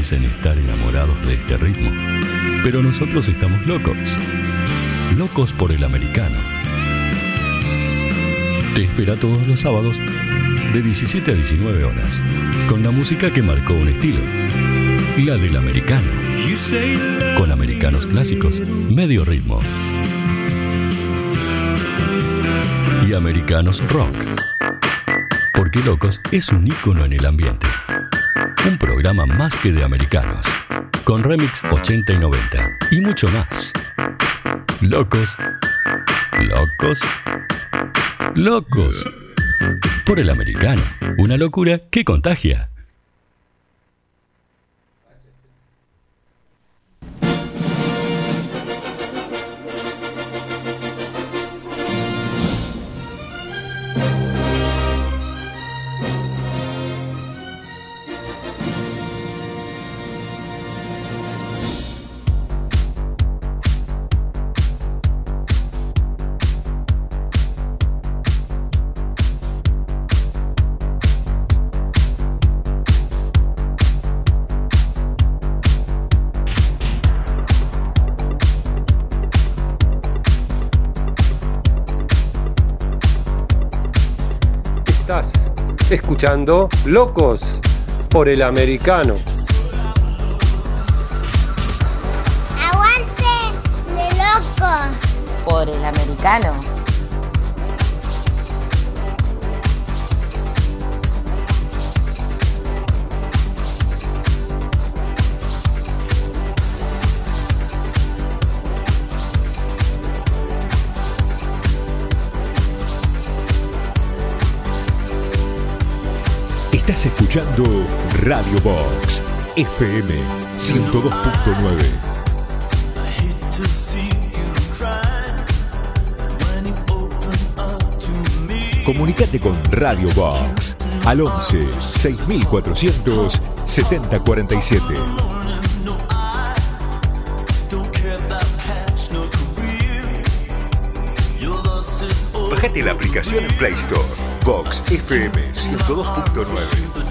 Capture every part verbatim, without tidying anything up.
dicen estar enamorados de este ritmo, pero nosotros estamos locos. Locos por el americano. Te espera todos los sábados de diecisiete a diecinueve horas, con la música que marcó un estilo, la del americano, con americanos clásicos, medio ritmo y americanos rock, porque Locos es un ícono en el ambiente. Un programa más que de americanos, con remix ochenta y noventa y mucho más. Locos, locos, locos por el americano. Una locura que contagia. Escuchando Locos por el americano. ¡Aguante de Locos por el americano! Estás escuchando Radio Box F M ciento dos punto nueve. Comunicate con Radio Box al once seis mil cuatrocientos setenta cuarenta y siete. Bájate la aplicación en Play Store. Box F M ciento dos punto nueve.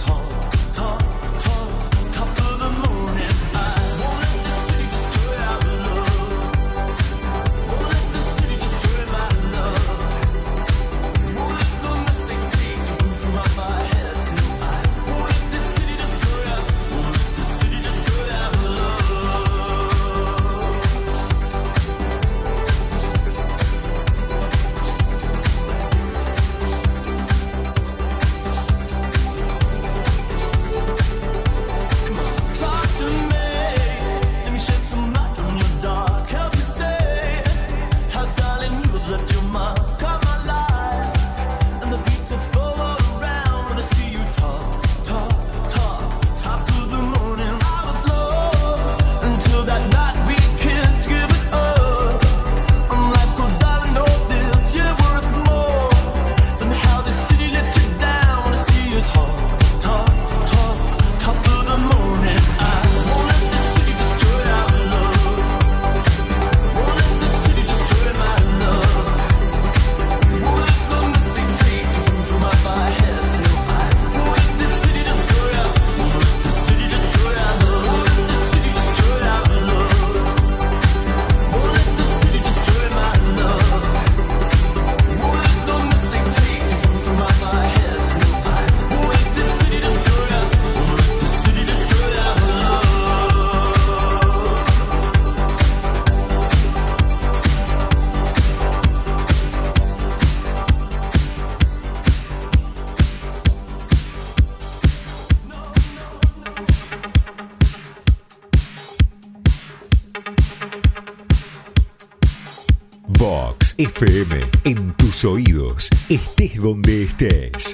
Vox F M, en tus oídos, estés donde estés.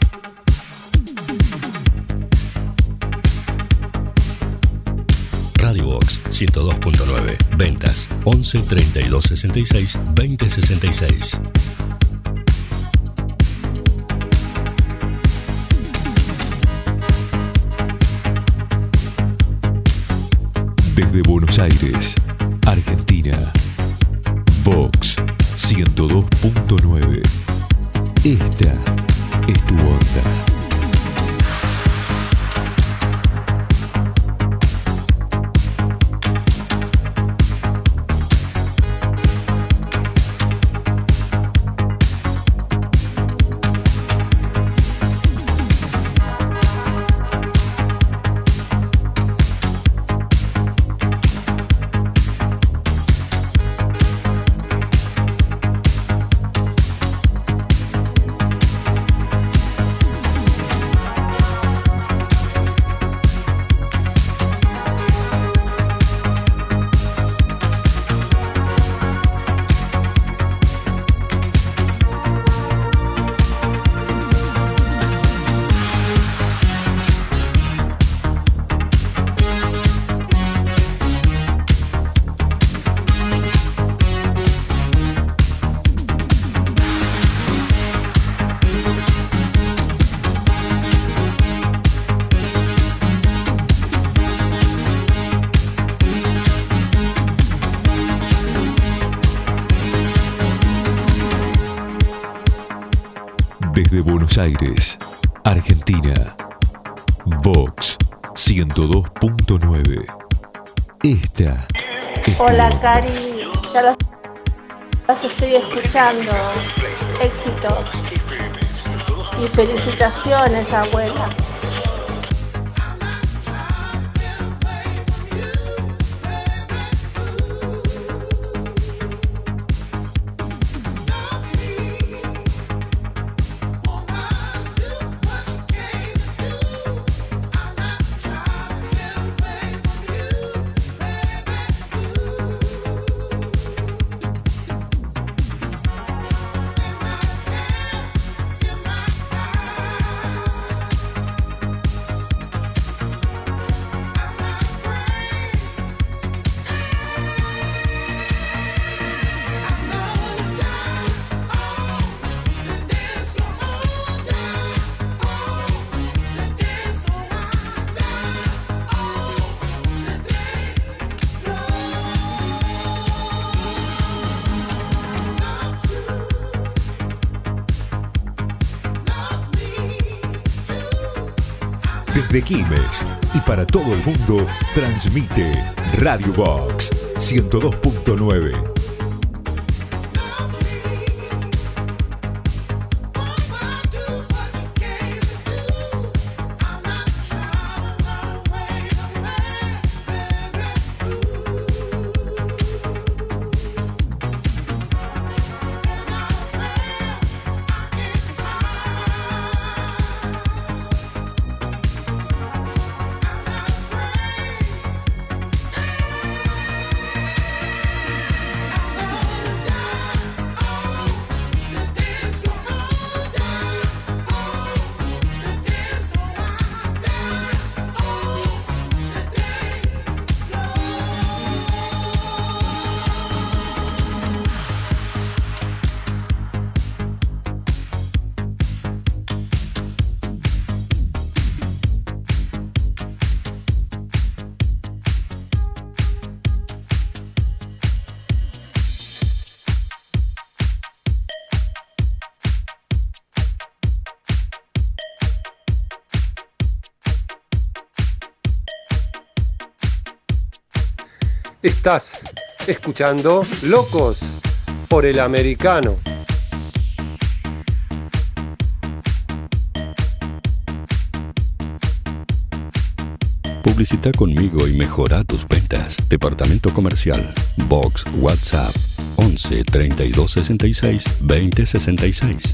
Radio Box ciento dos punto nueve. Ventas once treinta y dos sesenta y seis veinte sesenta y seis. Desde Buenos Aires, Argentina. Vox ciento dos punto nueve. Esta es tu onda. Aires, Argentina. Vox ciento dos punto nueve. Esta es Hola, tu Cari, ya los, los estoy escuchando. Éxitos y felicitaciones, abuela. Desde Quilmes y para todo el mundo, transmite Radio Vox ciento dos punto nueve. Estás escuchando Locos por el Americano. Publicita conmigo y mejora tus ventas. Departamento Comercial. Vox WhatsApp once treinta y dos sesenta y seis veinte sesenta y seis.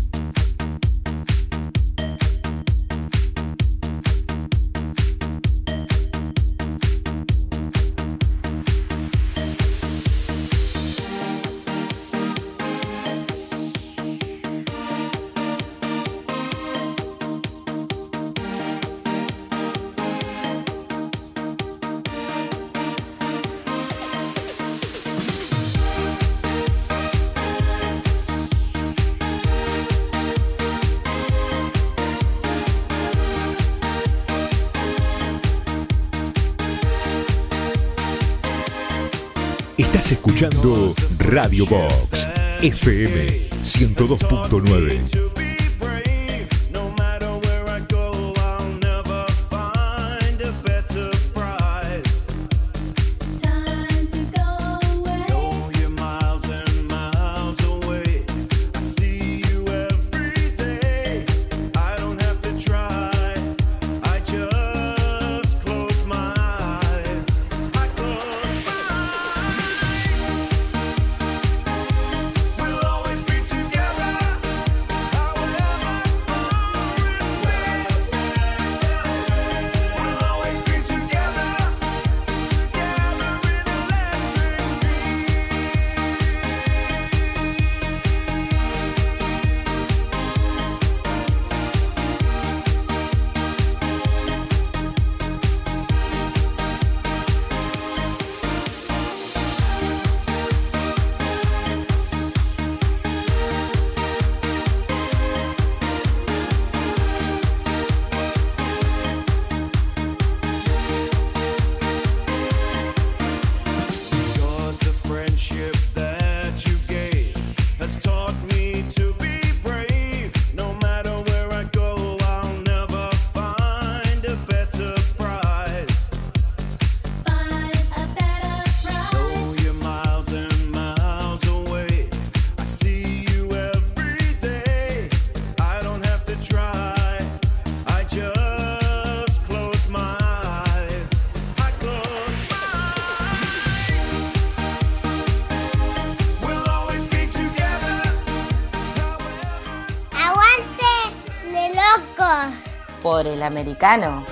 Estás escuchando Radio Vox F M ciento dos punto nueve. por el americano.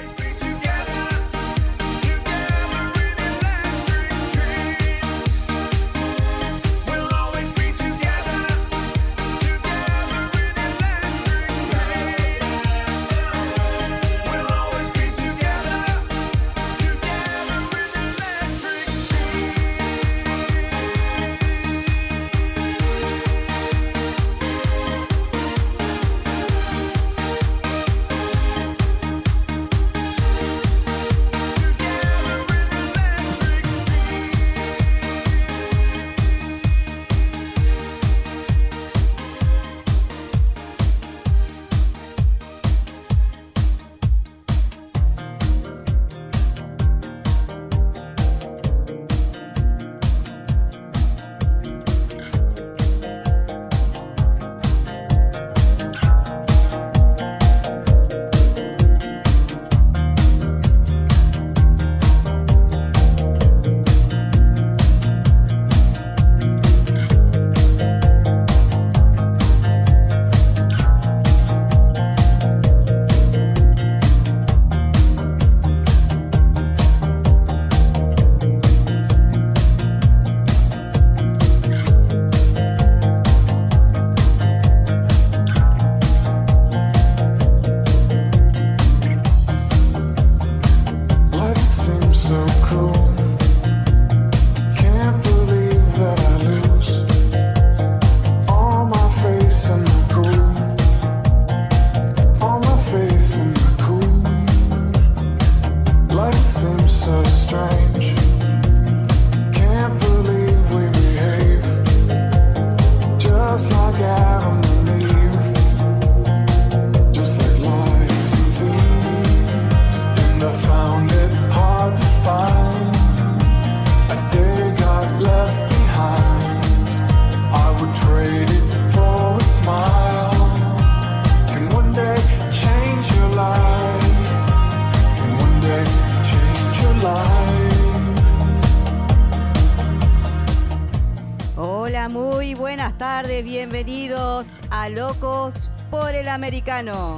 Bienvenidos a Locos por el Americano.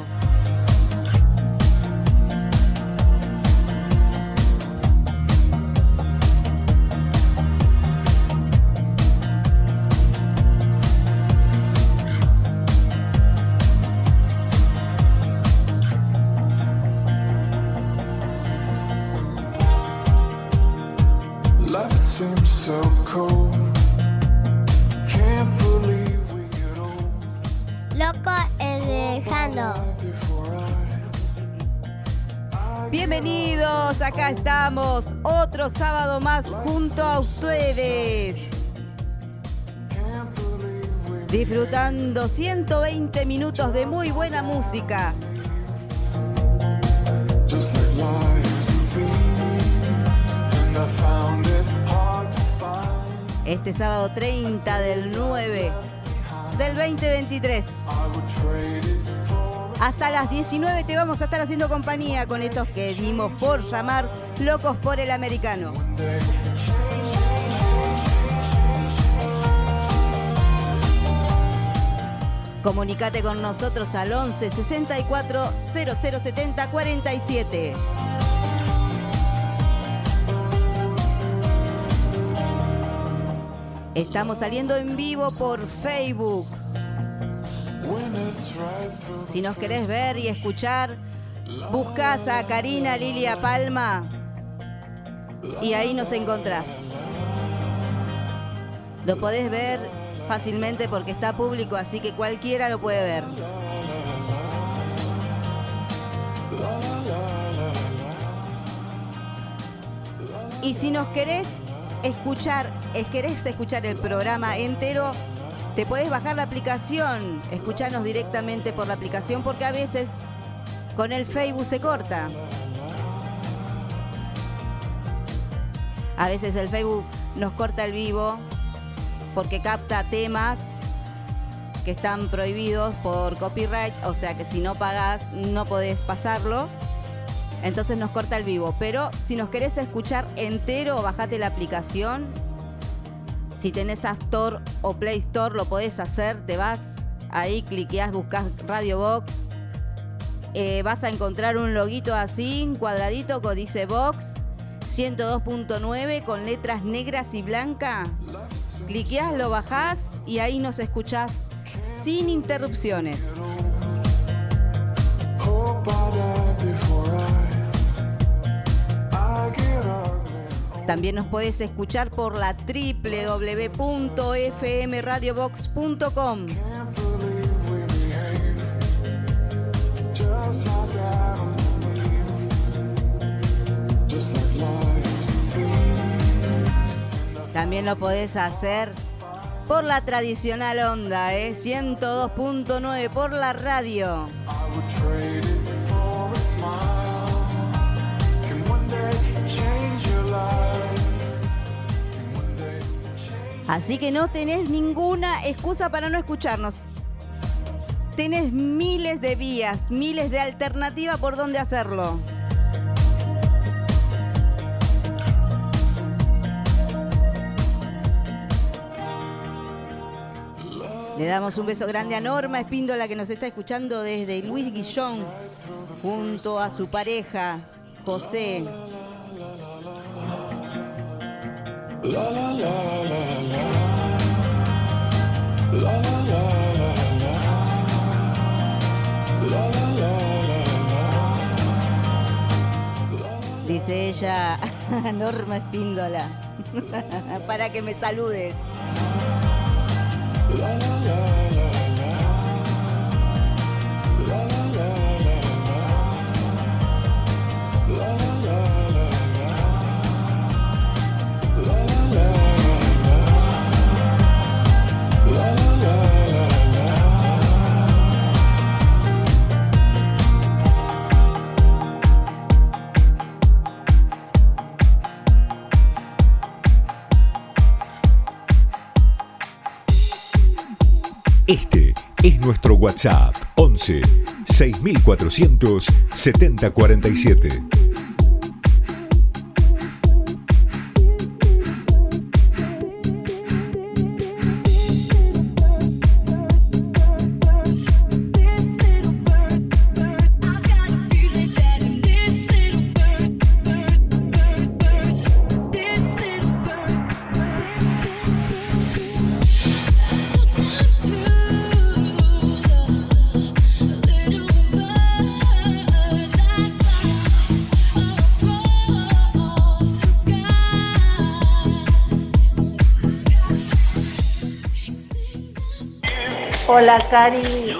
Life seems so cold. Loco el lejano. Bienvenidos, acá estamos, otro sábado más junto a ustedes. Disfrutando ciento veinte minutos de muy buena música. Este sábado treinta del nueve del veinte veintitrés. Hasta las diecinueve te vamos a estar haciendo compañía con estos que dimos por llamar Locos por el Americano. Comunicate con nosotros al once sesenta y cuatro cero cero setenta cuarenta y siete. Estamos saliendo en vivo por Facebook. Si nos querés ver y escuchar, buscás a Karina Lilia Palma y ahí nos encontrás. Lo podés ver fácilmente porque está público, así que cualquiera lo puede ver. Y si nos querés escuchar, es querés escuchar el programa entero, te podés bajar la aplicación, escucharnos directamente por la aplicación, porque a veces con el Facebook se corta. A veces el Facebook nos corta el vivo porque capta temas que están prohibidos por copyright, o sea que si no pagás no podés pasarlo. Entonces nos corta el vivo. Pero si nos querés escuchar entero, bajate la aplicación. Si tenés App Store o Play Store, lo podés hacer. Te vas ahí, cliqueás, buscás Radio Box eh, vas a encontrar un loguito así, un cuadradito que dice Vox ciento dos punto nueve con letras negras y blancas. Cliqueás, lo bajás y ahí nos escuchás sin interrupciones. También nos podés escuchar por la doble u doble u doble u punto f m radio vox punto com. También lo podés hacer por la tradicional onda, ¿eh? ciento dos punto nueve por la radio. Así que no tenés ninguna excusa para no escucharnos. Tenés miles de vías, miles de alternativas por donde hacerlo. Le damos un beso grande a Norma Espíndola, que nos está escuchando desde Luis Guillón, junto a su pareja, José. La, la, la, la, la. La, la, la, la, la. La, la, la, la, la. Dice ella, Norma Espíndola, para que me saludes. La, la, la, la, la. La, la, la, la, la. La, la, la, la, la. La, la, la, la. La, la, la, la, Este es nuestro WhatsApp once seis mil cuatrocientos setenta cuarenta y siete. Hola, Cari.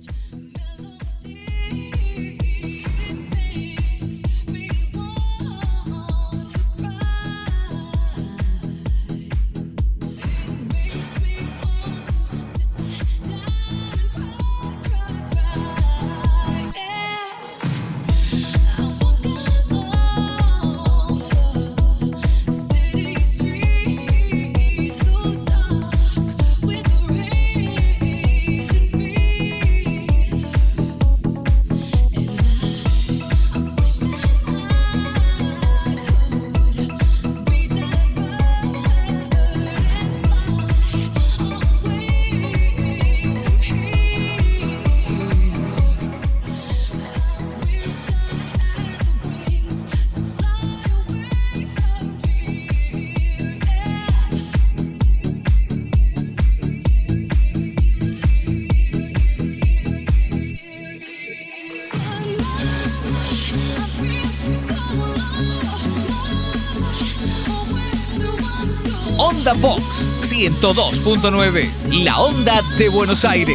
Onda Vox ciento dos punto nueve, la onda de Buenos Aires.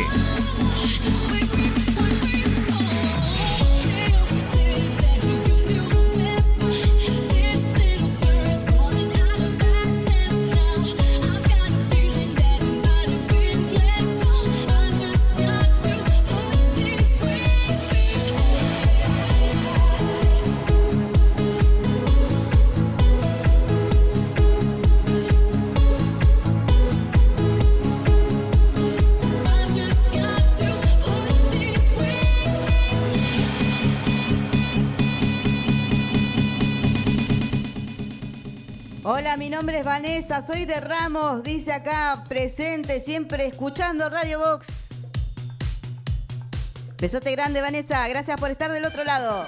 Hola, mi nombre es Vanessa, soy de Ramos, dice acá, presente, siempre escuchando Radio Vox. Besote grande, Vanessa. Gracias por estar del otro lado.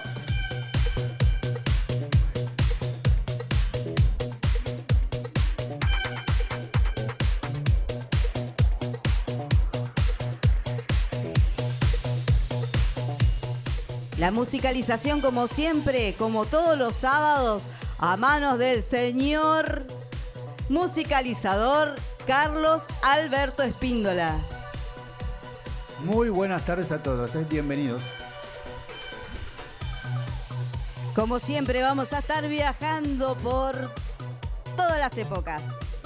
La musicalización, como siempre, como todos los sábados, a manos del señor musicalizador Carlos Alberto Espíndola. Muy buenas tardes a todos, ¿eh? Bienvenidos. Como siempre, vamos a estar viajando por todas las épocas.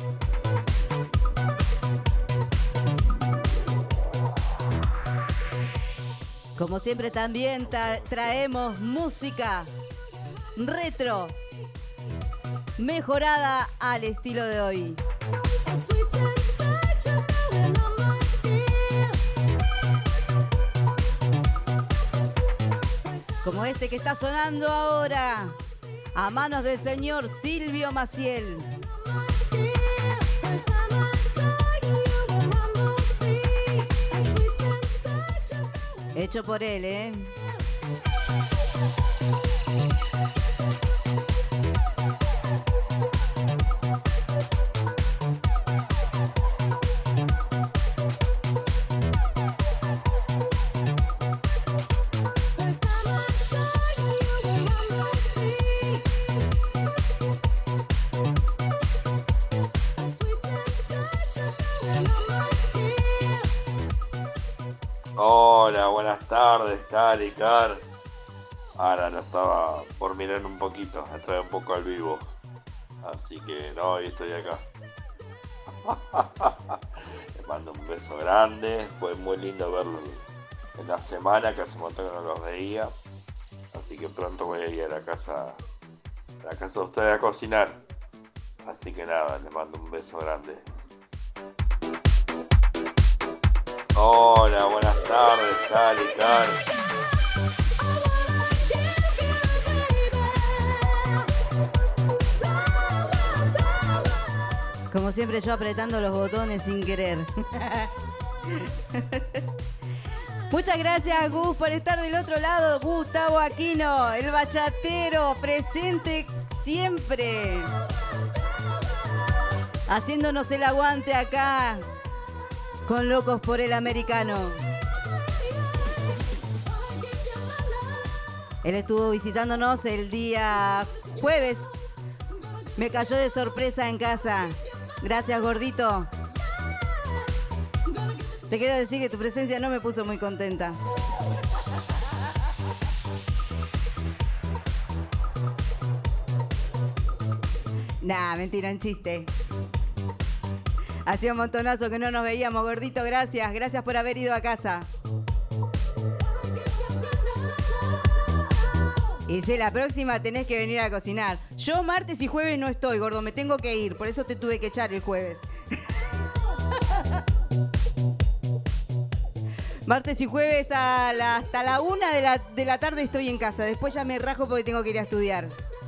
Como siempre también tra- traemos música retro, mejorada al estilo de hoy. Como este que está sonando ahora, a manos del señor Silvio Maciel. Hecho por él, ¿eh? Hola, buenas tardes, Cari, Car. Ahora lo estaba por mirar un poquito, me trae un poco al vivo. Así que no, hoy estoy acá. Les mando un beso grande. Fue muy lindo verlo en la semana, que hace un montón que no los veía. Así que pronto voy a ir a la casa, a la casa de ustedes a cocinar. Así que nada, les mando un beso grande. Hola, buenas tardes, Cari, Car. Como siempre yo apretando los botones sin querer. Muchas gracias, Gus, por estar del otro lado. Gustavo Aquino, el bachatero, presente siempre. Haciéndonos el aguante acá con Locos por el Americano. Él estuvo visitándonos el día jueves. Me cayó de sorpresa en casa. Gracias, gordito. Te quiero decir que tu presencia no me puso muy contenta. Nah, mentira, un chiste. Hacía un montonazo que no nos veíamos, gordito. Gracias, gracias por haber ido a casa. Y si la próxima tenés que venir a cocinar. Yo martes y jueves no estoy, gordo, me tengo que ir. Por eso te tuve que echar el jueves. Martes y jueves a la, hasta la una de la, de la tarde estoy en casa. Después ya me rajo porque tengo que ir a estudiar.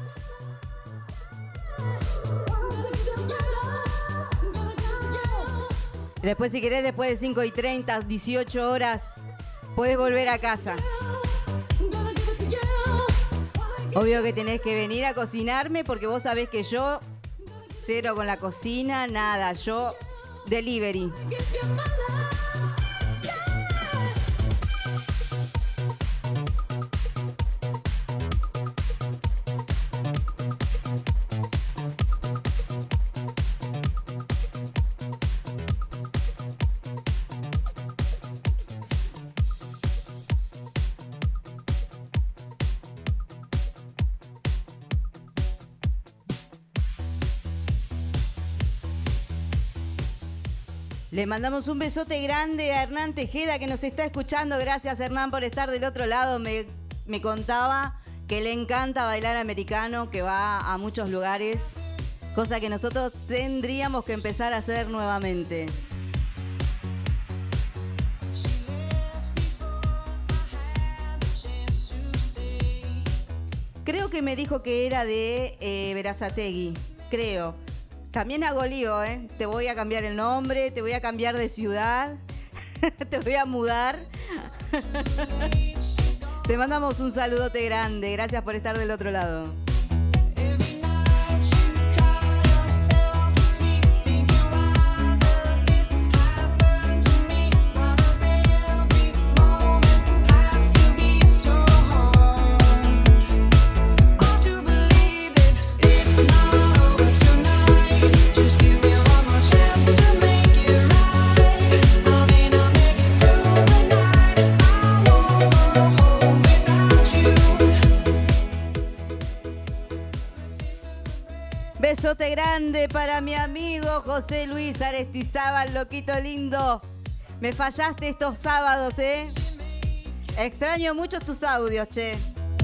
Después, si querés, después de cinco y treinta, dieciocho horas, podés volver a casa. Obvio que tenés que venir a cocinarme porque vos sabés que yo, cero con la cocina, nada. Yo, delivery. Le mandamos un besote grande a Hernán Tejeda que nos está escuchando. Gracias, Hernán, por estar del otro lado. Me, me contaba que le encanta bailar americano, que va a muchos lugares, cosa que nosotros tendríamos que empezar a hacer nuevamente. Creo que me dijo que era de eh, Berazategui, creo. También hago lío, ¿eh? Te voy a cambiar el nombre, te voy a cambiar de ciudad. Te voy a mudar. Te mandamos un saludote grande. Gracias por estar del otro lado. Besote grande para mi amigo José Luis Aristizábal, loquito lindo. Me fallaste estos sábados, ¿eh? Extraño mucho tus audios, che.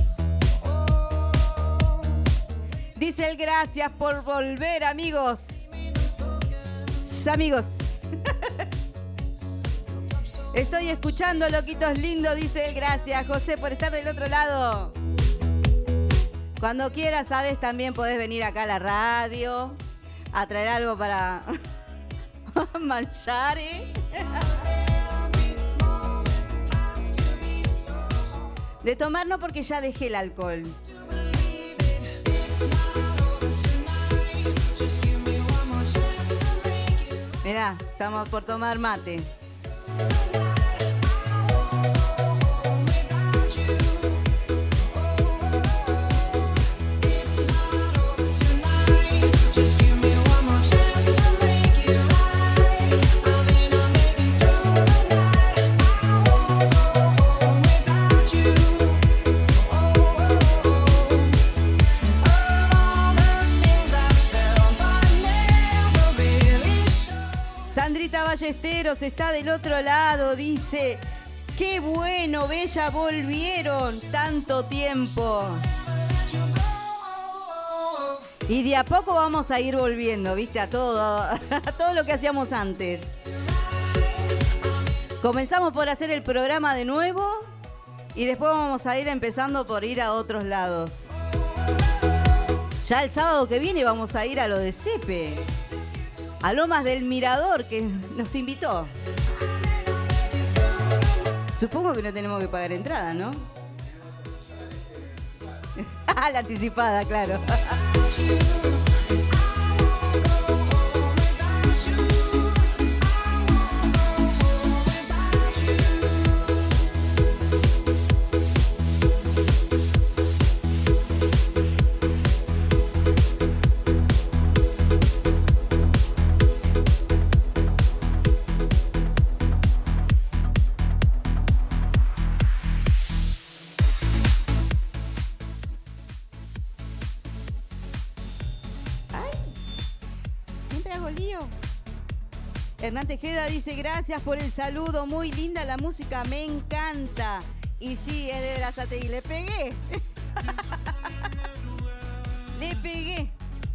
Dice el gracias por volver, amigos. Amigos. Estoy escuchando, loquitos lindos, dice el gracias, José, por estar del otro lado. Cuando quieras, sabes, también podés venir acá a la radio a traer algo para manchar, ¿eh? De tomar no, porque ya dejé el alcohol. Mirá, estamos por tomar mate. Sandrita Ballesteros está del otro lado, dice, qué bueno, Bella, volvieron tanto tiempo. Y de a poco vamos a ir volviendo, viste, a todo, a todo lo que hacíamos antes. Comenzamos por hacer el programa de nuevo y después vamos a ir empezando por ir a otros lados. Ya el sábado que viene vamos a ir a lo de Cepe, a Lomas del Mirador, que nos invitó. Supongo que no tenemos que pagar entrada, ¿no? La anticipada, claro. Hernán Tejeda dice, gracias por el saludo, muy linda la música, me encanta. Y sí, es de Berazategui, le pegué. Le pegué.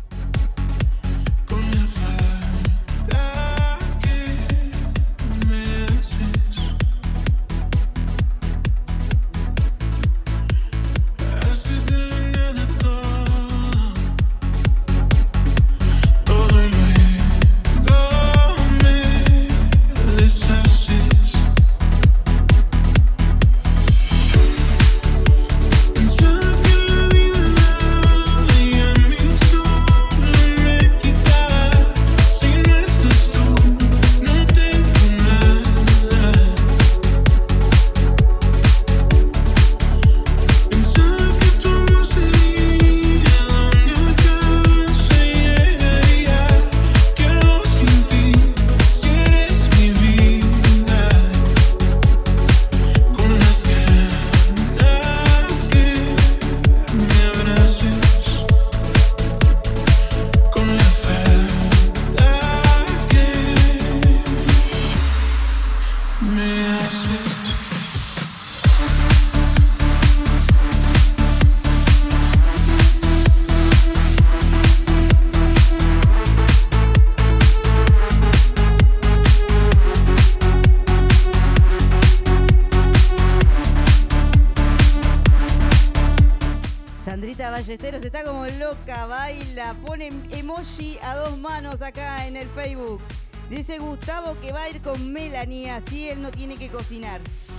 Ballesteros está como loca, baila, pone emoji a dos manos acá en el Facebook. Dice Gustavo que va a ir con Melanie, así él no tiene que cocinar.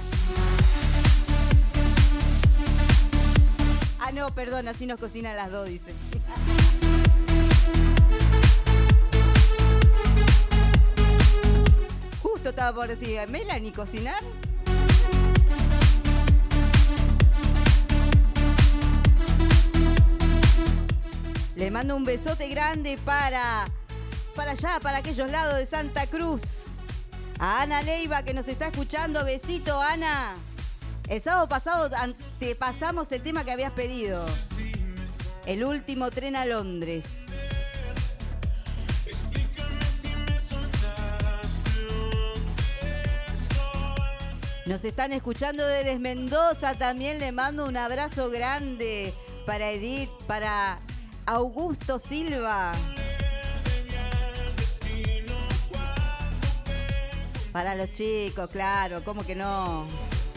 Ah, no, perdón, así nos cocinan las dos, dice. Justo estaba por decir, ¿Melanie cocinar? Le mando un besote grande para, para allá, para aquellos lados de Santa Cruz. A Ana Leiva que nos está escuchando. Besito, Ana. El sábado pasado te pasamos el tema que habías pedido. El último tren a Londres. Nos están escuchando desde Mendoza. También le mando un abrazo grande para Edith, para Augusto Silva. Para los chicos, claro, ¿cómo que no?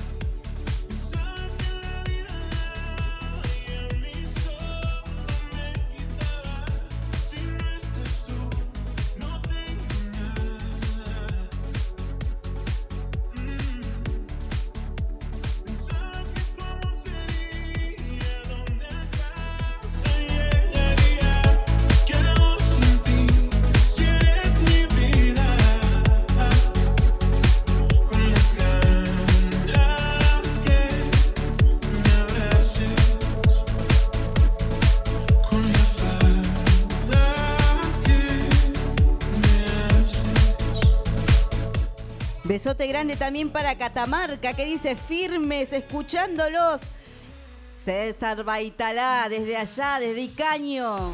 Besote grande también para Catamarca, que dice firmes, escuchándolos. César Baitalá, desde allá, desde Icaño.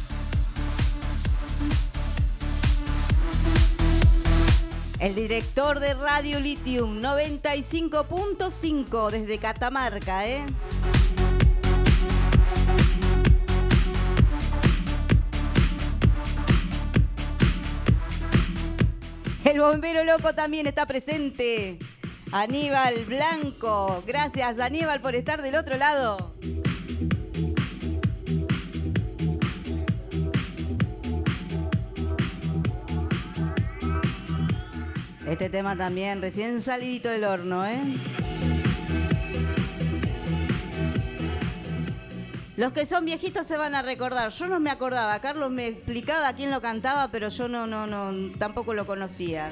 El director de Radio Lithium, noventa y cinco punto cinco, desde Catamarca, ¿eh? El bombero loco también está presente. Aníbal Blanco. Gracias, Aníbal, por estar del otro lado. Este tema también recién salidito del horno, ¿eh? Los que son viejitos se van a recordar. Yo no me acordaba. Carlos me explicaba quién lo cantaba, pero yo no, no, no, tampoco lo conocía.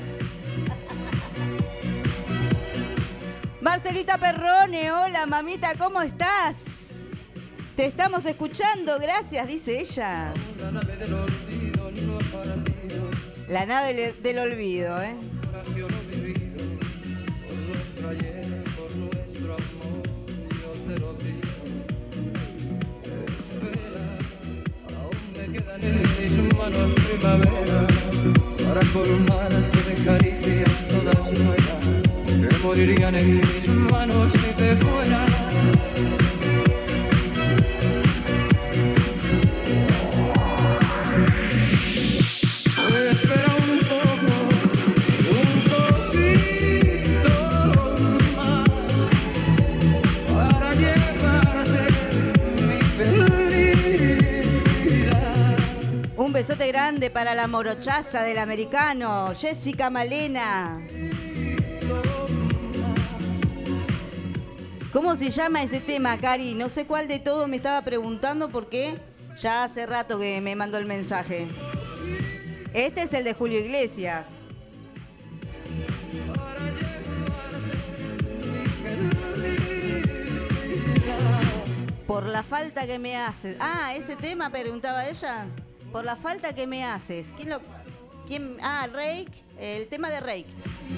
Marcelita Perrone, hola mamita, ¿cómo estás? Te estamos escuchando, gracias, dice ella. La nave del olvido, ¿eh? En mis manos primavera, para colmarte de caricias todas nuevas, que morirían en mis manos si te fueras. Espera un poco, un poquito más, para llevarte mi felicidad. Un besote grande para la morochaza del americano, Jessica Malena. ¿Cómo se llama ese tema, Cari? No sé cuál de todos me estaba preguntando porque ya hace rato que me mandó el mensaje. Este es el de Julio Iglesias. Por la falta que me haces. Ah, ese tema preguntaba ella. Por la falta que me haces. ¿Quién lo...? ¿Quién? Ah, Reik. El tema de Reik.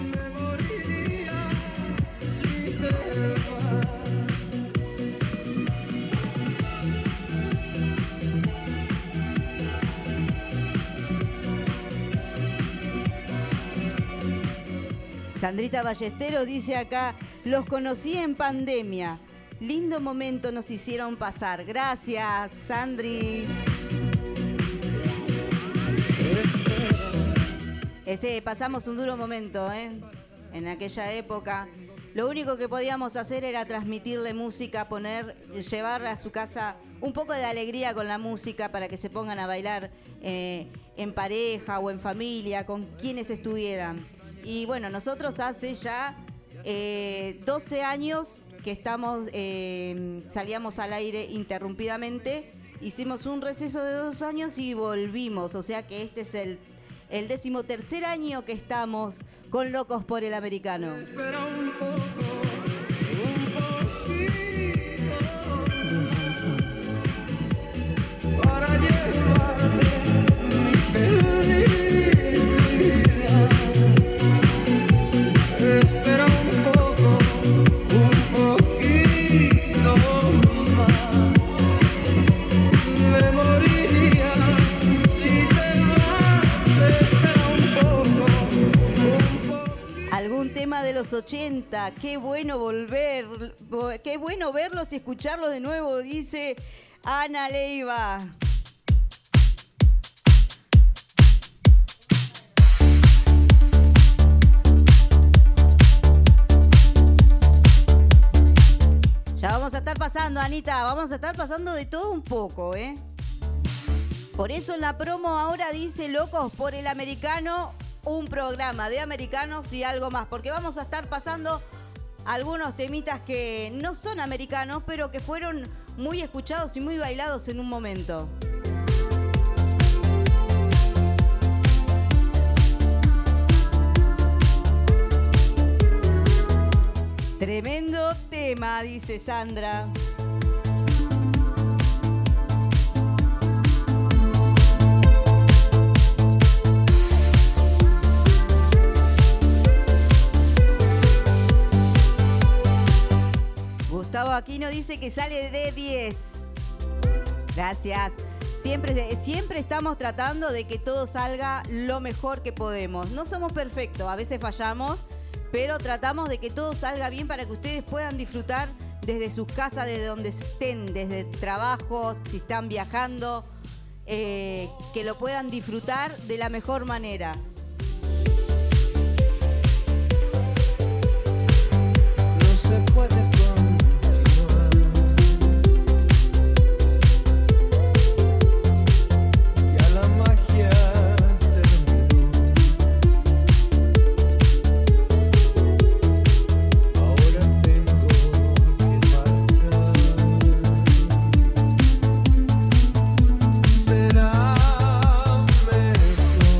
Sandrita Ballesteros dice acá, los conocí en pandemia. Lindo momento nos hicieron pasar. Gracias, Sandri. Ese, pasamos un duro momento, ¿eh? En aquella época. Lo único que podíamos hacer era transmitirle música, poner, llevar a su casa un poco de alegría con la música para que se pongan a bailar eh, en pareja o en familia, con quienes estuvieran. Y bueno, nosotros hace ya eh, doce años que estamos, eh, salíamos al aire interrumpidamente, hicimos un receso de dos años y volvimos, o sea que este es el, el decimotercer año que estamos con Locos por el Americano. Espera un poco, un poquito, para llevarte mi felicidad. Espera un poco, un poquito más. Me moriría si te vas. Espera un poco, un poco. Algún tema de los ochenta, qué bueno volver, qué bueno verlos y escucharlos de nuevo, dice Ana Leiva. Ya vamos a estar pasando, Anita, vamos a estar pasando de todo un poco, ¿eh? Por eso en la promo ahora dice Locos por el Americano, un programa de americanos y algo más, porque vamos a estar pasando algunos temitas que no son americanos, pero que fueron muy escuchados y muy bailados en un momento. Tremendo tema, dice Sandra. Gustavo Aquino dice que sale de diez. Gracias. Siempre, siempre estamos tratando de que todo salga lo mejor que podemos. No somos perfectos, a veces fallamos, pero tratamos de que todo salga bien para que ustedes puedan disfrutar desde sus casas, desde donde estén, desde el trabajo, si están viajando, eh, que lo puedan disfrutar de la mejor manera. No se puede continuar, ya la magia terminó. Ahora tengo que marchar. Será mejor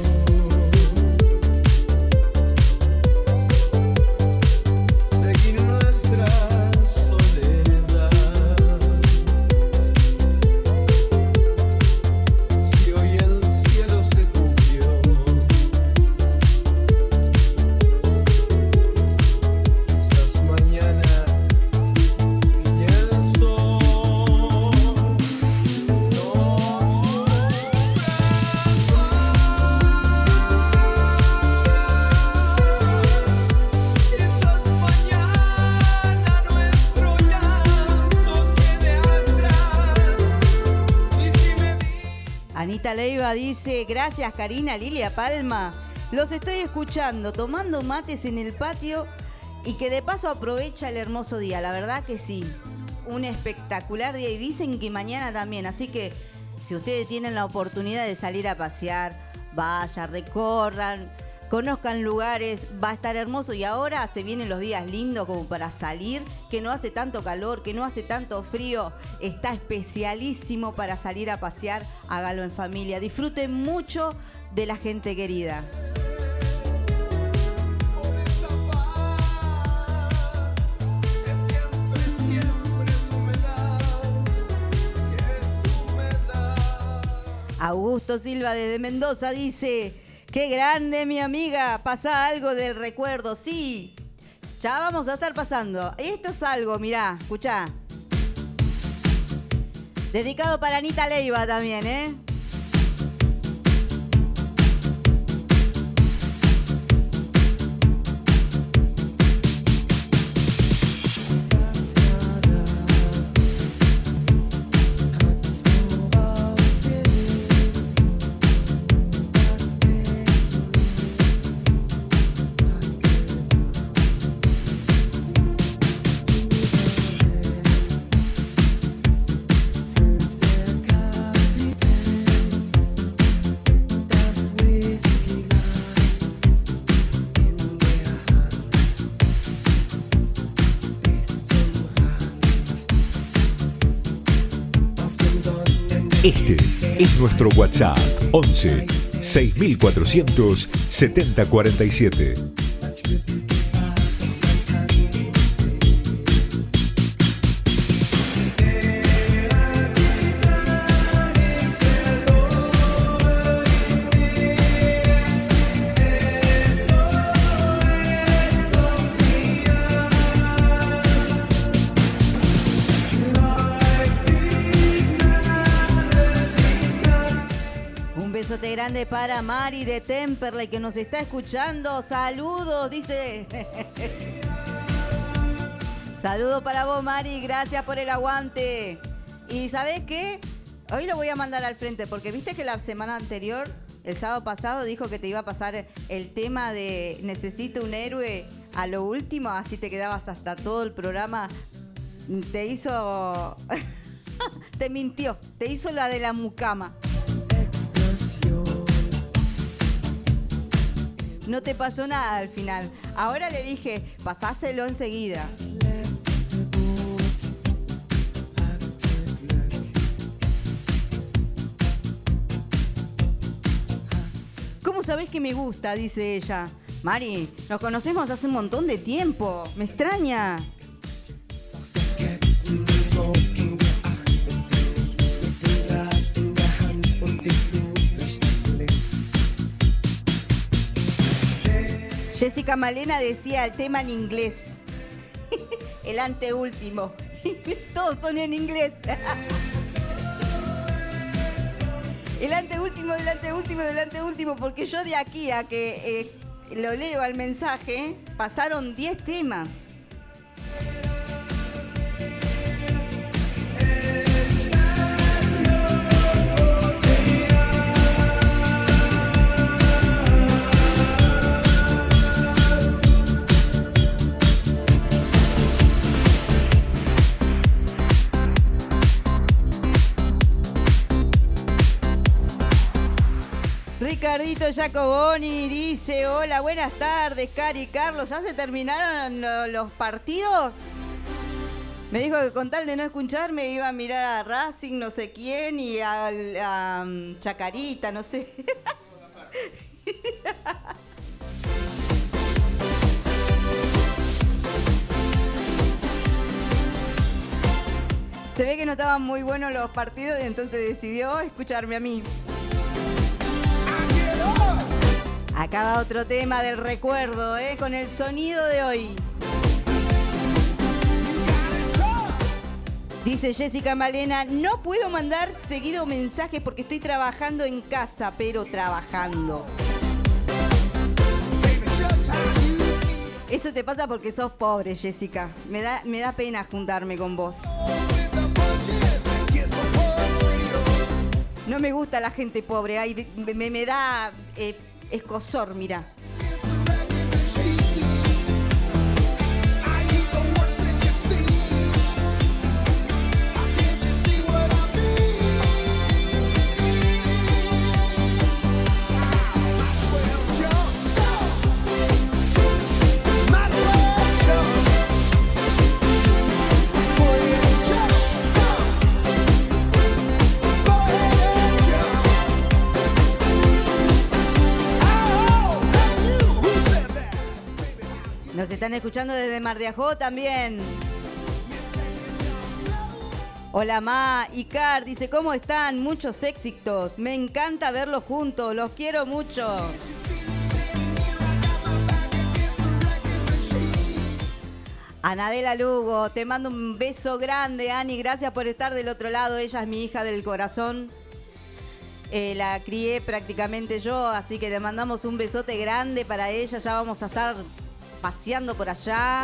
seguir nuestra soledad. Si hoy el cielo se cubrió, quizás mañana y el sol no quizás mañana nuestro llanto quede atrás. Y si me Anita Leiva dice, gracias Karina, Lilia Palma. Los estoy escuchando, tomando mates en el patio y que de paso aprovecha el hermoso día. La verdad que sí, un espectacular día y dicen que mañana también. Así que si ustedes tienen la oportunidad de salir a pasear, vayan, recorran, conozcan lugares, va a estar hermoso. Y ahora se vienen los días lindos como para salir, que no hace tanto calor, que no hace tanto frío. Está especialísimo para salir a pasear, hágalo en familia. Disfruten mucho de la gente querida. que siempre, siempre tú me das, que tú me das. Augusto Silva desde Mendoza dice, qué grande mi amiga, pasa algo del recuerdo. Sí, ya vamos a estar pasando. Esto es algo, mirá, escuchá. Dedicado para Anita Leiva también, ¿eh? Capitaine. Este es nuestro WhatsApp once seis mil cuatrocientos setenta cuarenta y siete. Besote grande para Mari de Temperley que nos está escuchando. Saludos, dice. Saludos para vos, Mari. Gracias por el aguante. Y ¿sabés qué? Hoy lo voy a mandar al frente porque viste que la semana anterior, el sábado pasado, dijo que te iba a pasar el tema de necesito un héroe a lo último, así te quedabas hasta todo el programa. Te hizo... te mintió. Te hizo la de la mucama. No te pasó nada al final. Ahora le dije, pasáselo enseguida. ¿Cómo sabés que me gusta? Dice ella. Mari, nos conocemos hace un montón de tiempo. Me extraña. Jessica Malena decía el tema en inglés. El anteúltimo. Todos son en inglés. El anteúltimo, del anteúltimo, del anteúltimo. Porque yo de aquí a que eh, lo leo al mensaje, pasaron diez temas. Ricardito Giacoboni dice, hola, buenas tardes, Cari, Carlos, ¿ya se terminaron los partidos? Me dijo que con tal de no escucharme iba a mirar a Racing, no sé quién, y a, a, a Chacarita, no sé. Se ve que no estaban muy buenos los partidos y entonces decidió escucharme a mí. Acá va otro tema del recuerdo, ¿eh? Con el sonido de hoy. Dice Jessica Malena, no puedo mandar seguido mensajes porque estoy trabajando en casa, pero trabajando. Eso te pasa porque sos pobre, Jessica. Me da, me da pena juntarme con vos. No me gusta la gente pobre. Ay, me, me da eh, escozor, mira. Nos están escuchando desde Mar de Ajó también. Hola Ma, Icar dice, ¿cómo están? Muchos éxitos. Me encanta verlos juntos, los quiero mucho. Anabela Lugo, te mando un beso grande, Ani. Gracias por estar del otro lado. Ella es mi hija del corazón. Eh, la crié prácticamente yo, así que le mandamos un besote grande para ella. Ya vamos a estar paseando por allá.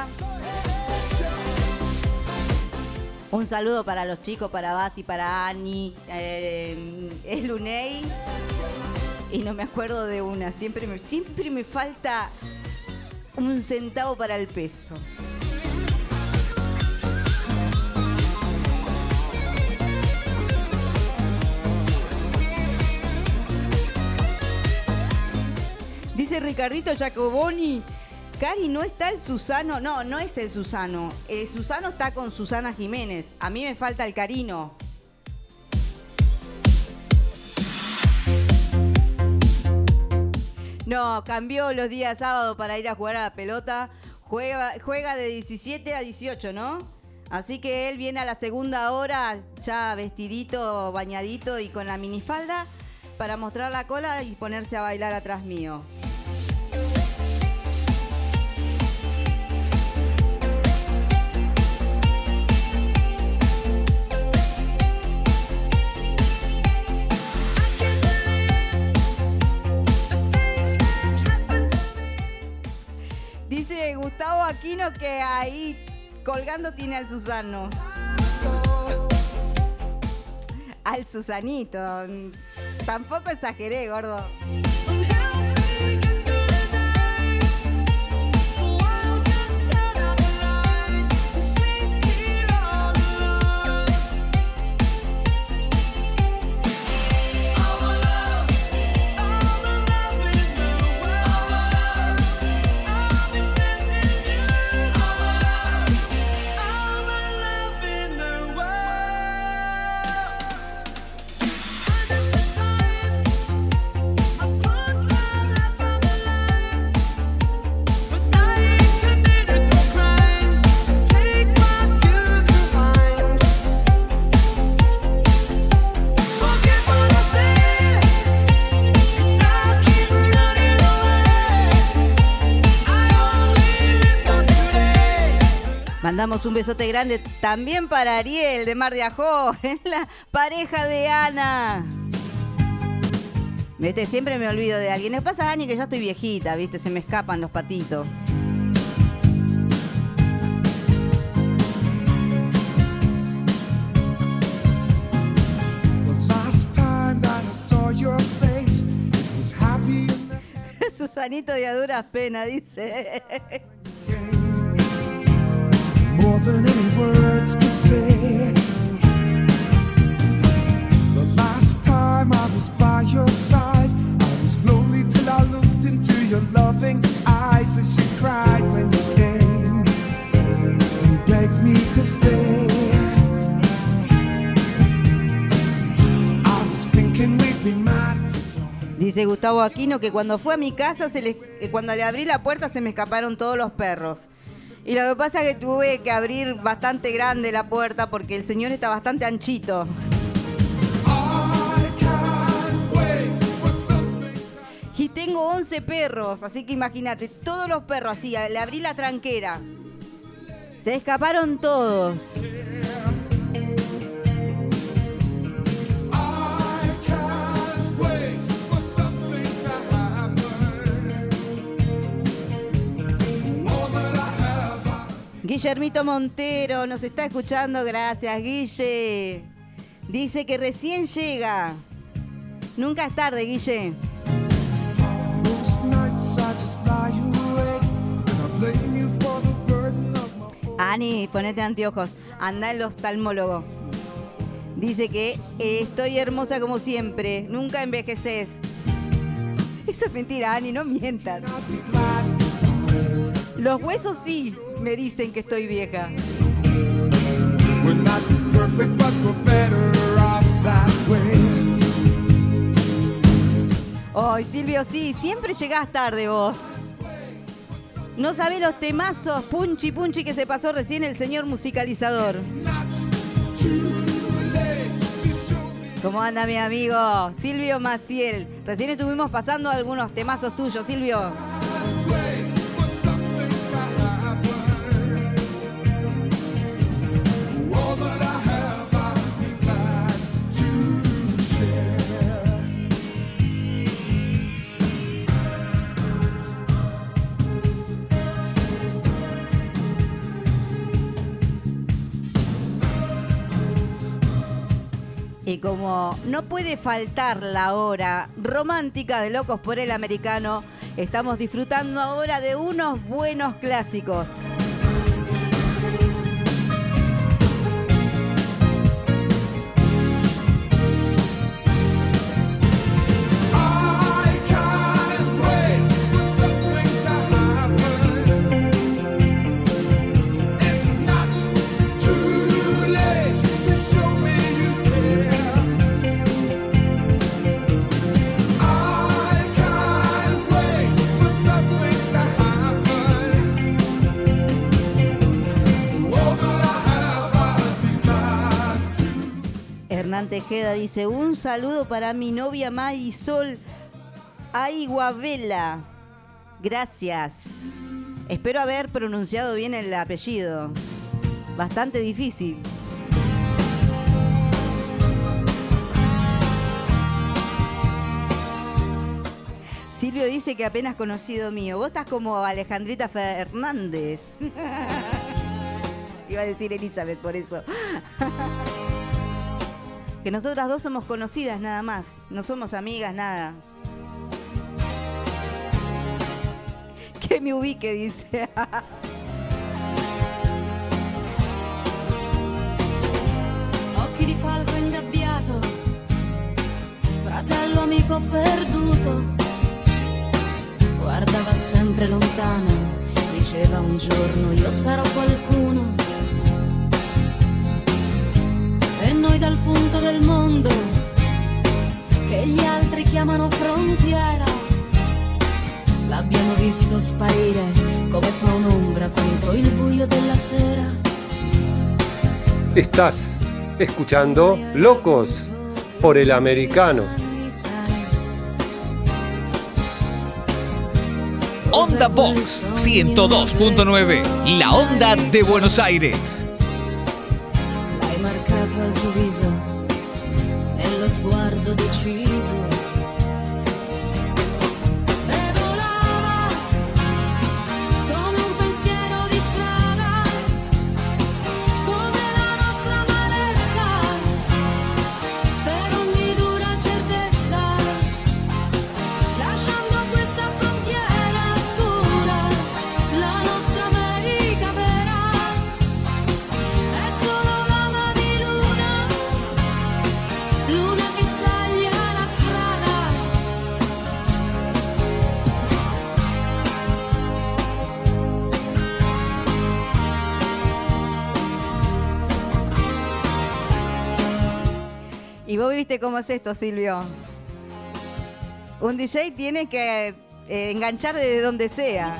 Un saludo para los chicos, para Bati, para Ani, eh, es Luney. Y no me acuerdo de una. Siempre me, siempre me falta un centavo para el peso. Dice Ricardito Giacoboni, Cari, ¿no está el Susano? No, no es el Susano. El Susano está con Susana Jiménez. A mí me falta el Carino. No, cambió los días sábados para ir a jugar a la pelota. Juega, juega de diecisiete a dieciocho, ¿no? Así que él viene a la segunda hora ya vestidito, bañadito y con la minifalda para mostrar la cola y ponerse a bailar atrás mío. Dice Gustavo Aquino que ahí colgando tiene al Susano. Al Susanito. Tampoco exageré, gordo. Mandamos un besote grande también para Ariel de Mar de Ajó, la pareja de Ana. ¿Viste? Siempre me olvido de alguien. Me pasa, Ani, que ya estoy viejita, ¿viste? Se me escapan los patitos. Susanito de a duras penas, dice. More than any words could say. The last time I was by your side, I was lonely till I looked into your loving eyes as you cried when you came and begged me to stay. I was thinking we'd be mad. Dice Gustavo Aquino que cuando fue a mi casa, se le, cuando le abrí la puerta se me escaparon todos los perros. Y lo que pasa es que tuve que abrir bastante grande la puerta porque el señor está bastante anchito. Y tengo once perros, así que imagínate, todos los perros así, le abrí la tranquera. Se escaparon todos. Guillermito Montero nos está escuchando, gracias Guille. Dice que recién llega. Nunca es tarde, Guille. Ani, ponete anteojos, anda el oftalmólogo. Dice que eh, estoy hermosa como siempre, nunca envejeces. Eso es mentira, Ani, no mientas. Los huesos sí me dicen que estoy vieja. Ay, Silvio, sí, siempre llegás tarde vos. No sabés los temazos punchi punchi que se pasó recién el señor musicalizador. ¿Cómo anda mi amigo Silvio Maciel? Recién estuvimos pasando algunos temazos tuyos, Silvio. Y como no puede faltar la hora romántica de Locos por el Americano, estamos disfrutando ahora de unos buenos clásicos. I can't wait. Tejeda dice, un saludo para mi novia Marisol Aiguavela. Gracias. Espero haber pronunciado bien el apellido. Bastante difícil. Silvio dice que apenas conocido mío. Vos estás como Alejandrita Fernández. Iba a decir Elizabeth por eso. Que nosotras dos somos conocidas nada más. No somos amigas, nada. Que me ubique, dice. Occhi di falco ingabbiato, fratello amico perduto, guardava sempre lontano, diceva un giorno io sarò qualcuno, e noi dal punto del mondo che gli altri chiamano frontiera l'abbiamo visto sparire come fa un'ombra contro il buio della sera. Estás escuchando Locos por el Americano. Onda Box ciento dos punto nueve, la onda de Buenos Aires. L'hai marcato al tuo viso, nello sguardo deciso. ¿Y vos viste cómo es esto, Silvio? Un D J tiene que eh, enganchar desde donde sea.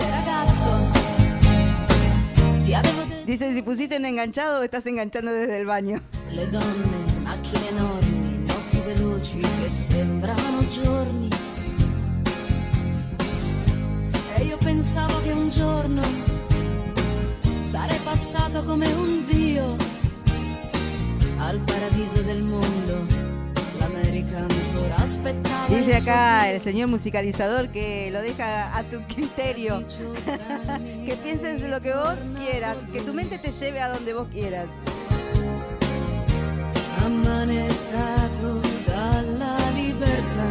Dice, si pusiste un enganchado, estás enganchando desde el baño. Le donne, macchine enormi, notti veloci che sembravano giorni. E io pensavo che un giorno sarei passato come un dio al paradiso del mundo, l'America ancora aspettava. Dice acá el señor musicalizador que lo deja a tu criterio. Que pienses lo que vos quieras, que tu mente te lleve a donde vos quieras. Ammanettato dalla libertà,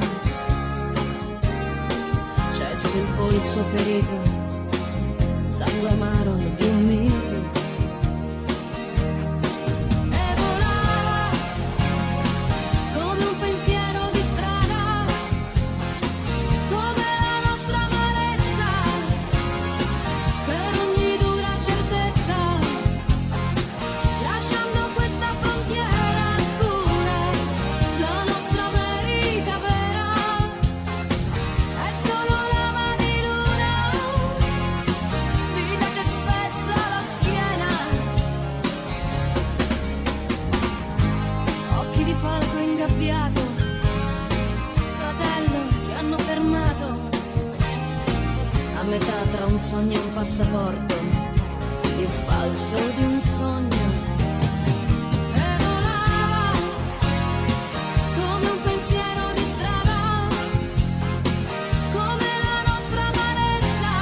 c'è sul polso ferito, sangue amaro di un mito. A metà tra un sogno e un passaporto, il falso di un sogno. E volava come un pensiero di strada, come la nostra amarezza,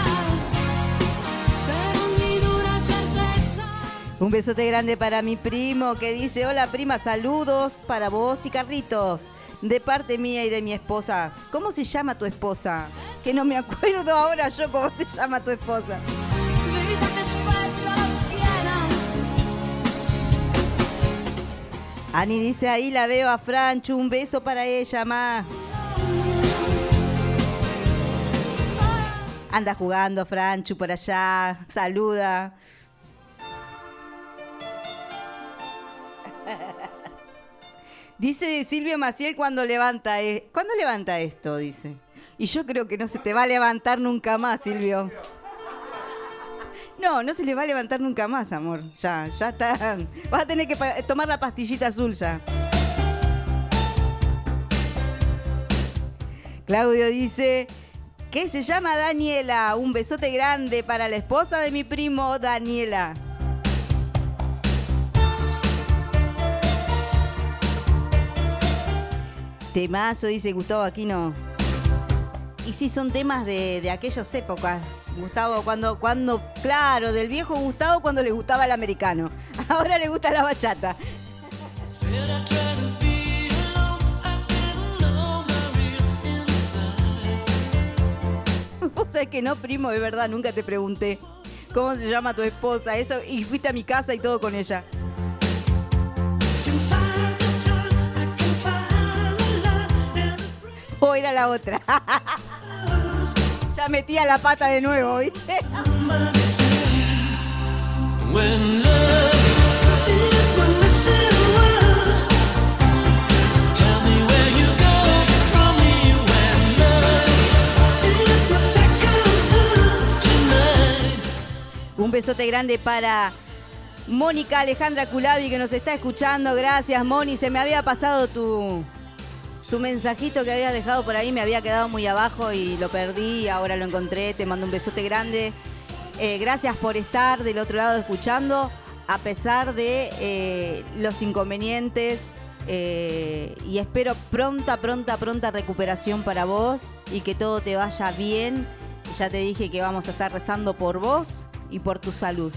per ogni dura certezza. Un besote grande para mi primo que dice, hola prima, saludos para vos y Carlitos. De parte mía y de mi esposa. ¿Cómo se llama tu esposa? Que no me acuerdo ahora yo cómo se llama tu esposa. Ani dice, ahí la veo a Franchu, un beso para ella, ma. Anda jugando Franchu por allá, saluda. Dice Silvio Maciel cuando levanta, eh, ¿cuándo levanta esto? Dice. Y yo creo que no se te va a levantar nunca más, Silvio. No, no se le va a levantar nunca más, amor. Ya, ya está. Vas a tener que tomar la pastillita azul ya. Claudio dice que se llama Daniela. Un besote grande para la esposa de mi primo, Daniela. Temazo, dice Gustavo Aquino. Y sí, son temas de, de aquellas épocas. Gustavo, cuando, cuando, claro, del viejo Gustavo cuando le gustaba el americano. Ahora le gusta la bachata. Vos sabés que no, primo, de verdad, nunca te pregunté cómo se llama tu esposa, eso, y fuiste a mi casa y todo con ella. O era la otra. Ya metía la pata de nuevo, ¿viste? Un besote grande para Mónica Alejandra Culavi, que nos está escuchando. Gracias, Moni. Se me había pasado tu, tu mensajito que habías dejado por ahí. Me había quedado muy abajo y lo perdí. Ahora lo encontré. Te mando un besote grande. Eh, gracias por estar del otro lado escuchando, a pesar de eh, los inconvenientes. Eh, y espero pronta, pronta, pronta recuperación para vos y que todo te vaya bien. Ya te dije que vamos a estar rezando por vos y por tu salud.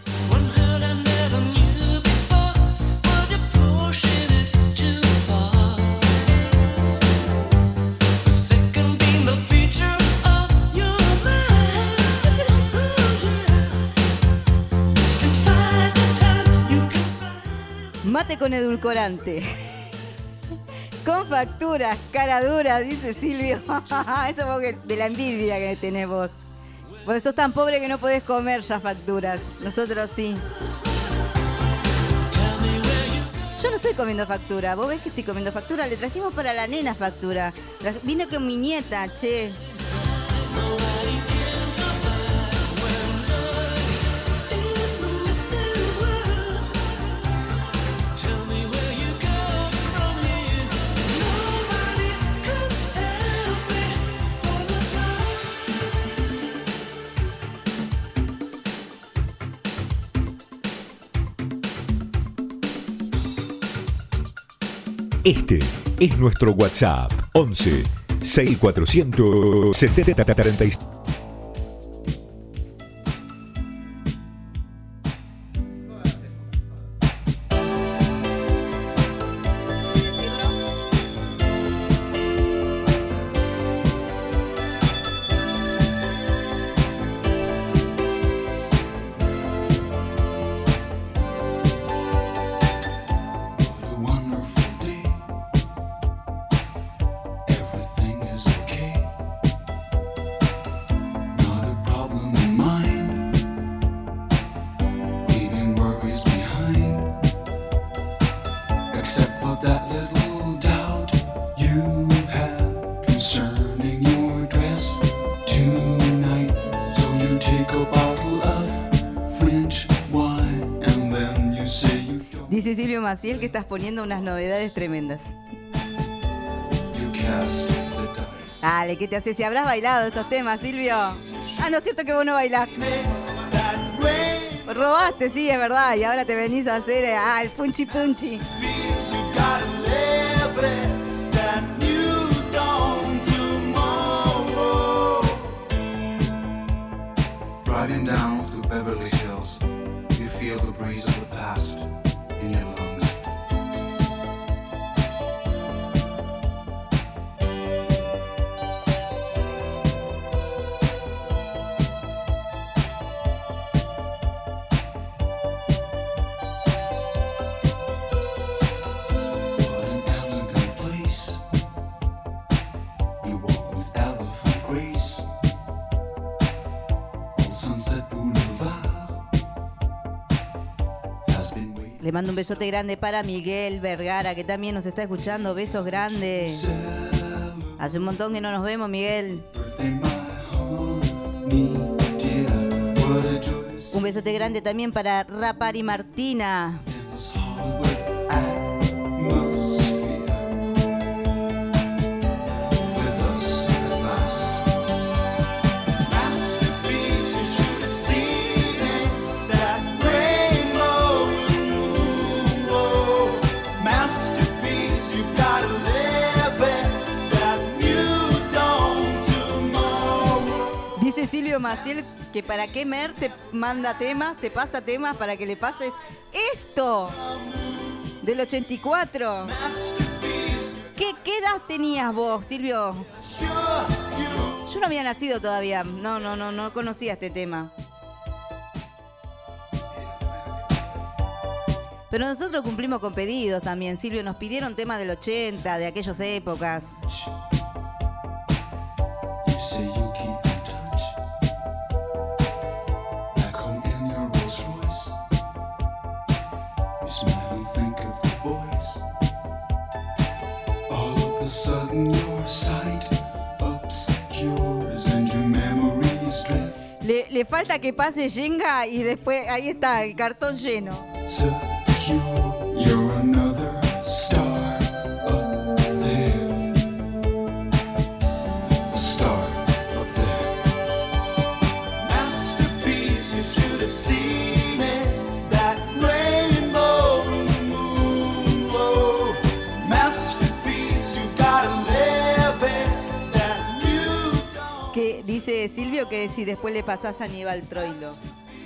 Mate con edulcorante. Con facturas, cara dura, dice Silvio. Eso porque de la envidia que tenés vos. Vos sos tan pobre que no podés comer ya facturas. Nosotros sí. Yo no estoy comiendo factura. ¿Vos ves que estoy comiendo factura? Le trajimos para la nena factura. Vine con mi nieta, che. Este es nuestro WhatsApp, once seis mil cuatrocientos setenta treinta y cinco. Dice Silvio Maciel que estás poniendo unas novedades tremendas. Dale, ¿qué te hace? Si habrás bailado estos temas, Silvio. Ah, no es cierto que vos no bailás. Robaste, sí, es verdad. Y ahora te venís a hacer ah, el punchi punchi. Riding down through Beverly Hills, you feel the breeze of the past in your lungs. What an elegant place. You walk with elephant grace. Old Sunset Boulevard. Le mando un besote grande para Miguel Vergara, que también nos está escuchando. Besos grandes. Hace un montón que no nos vemos, Miguel. Un besote grande también para Rapari Martina. Silvio Maciel que para qué Mer te manda temas, te pasa temas para que le pases esto del ochenta y cuatro. ¿Qué, qué edad tenías vos, Silvio? Yo no había nacido todavía. No, no, no, no conocía este tema. Pero nosotros cumplimos con pedidos también, Silvio. Nos pidieron temas del ochenta, de aquellas épocas. Le, le falta que pase Jenga y después ahí está el cartón lleno. You're another star up there. A star up there. Masterpiece, you should have seen it. That rainbow in the moon glow. Masterpiece, you gotta live it. That you don't. Que dice Silvio que si después le pasás a Aníbal Troilo.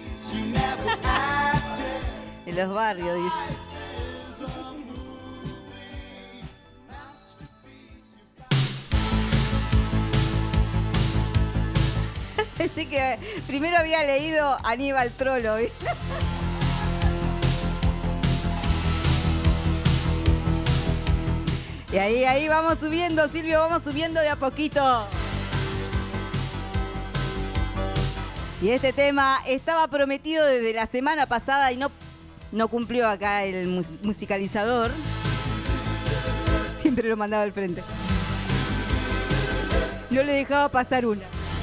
En los barrios, dice. Pensé que primero había leído Aníbal Trollo. Y ahí, ahí vamos subiendo, Silvio, vamos subiendo de a poquito. Y este tema estaba prometido desde la semana pasada y no, no cumplió acá el musicalizador. Siempre lo mandaba al frente. No le dejaba pasar una.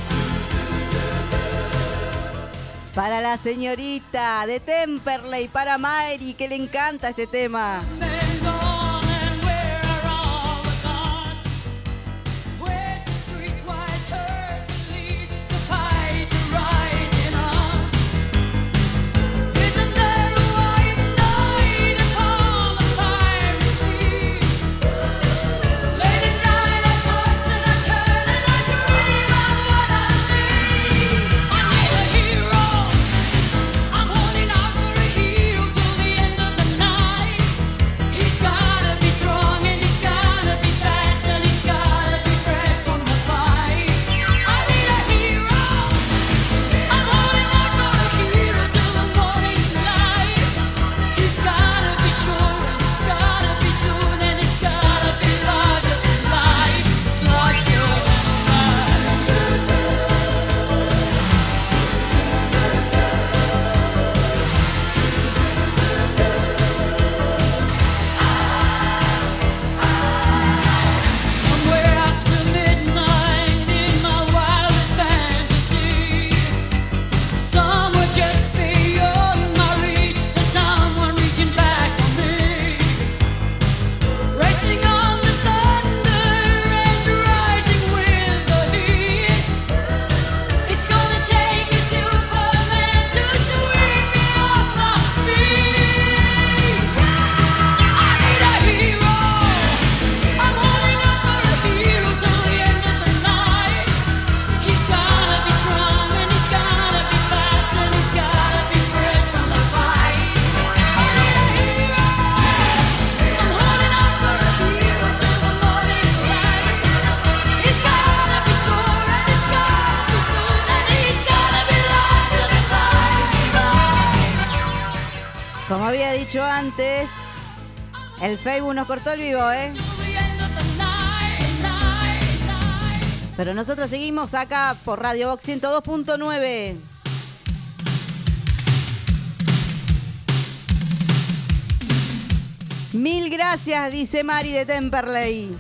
Para la señorita de Temperley, para Mayri, que le encanta este tema. Como había dicho antes, el Facebook nos cortó el vivo, ¿eh? Pero nosotros seguimos acá por Radio Vox ciento dos punto nueve. Mil gracias, dice Mari de Temperley.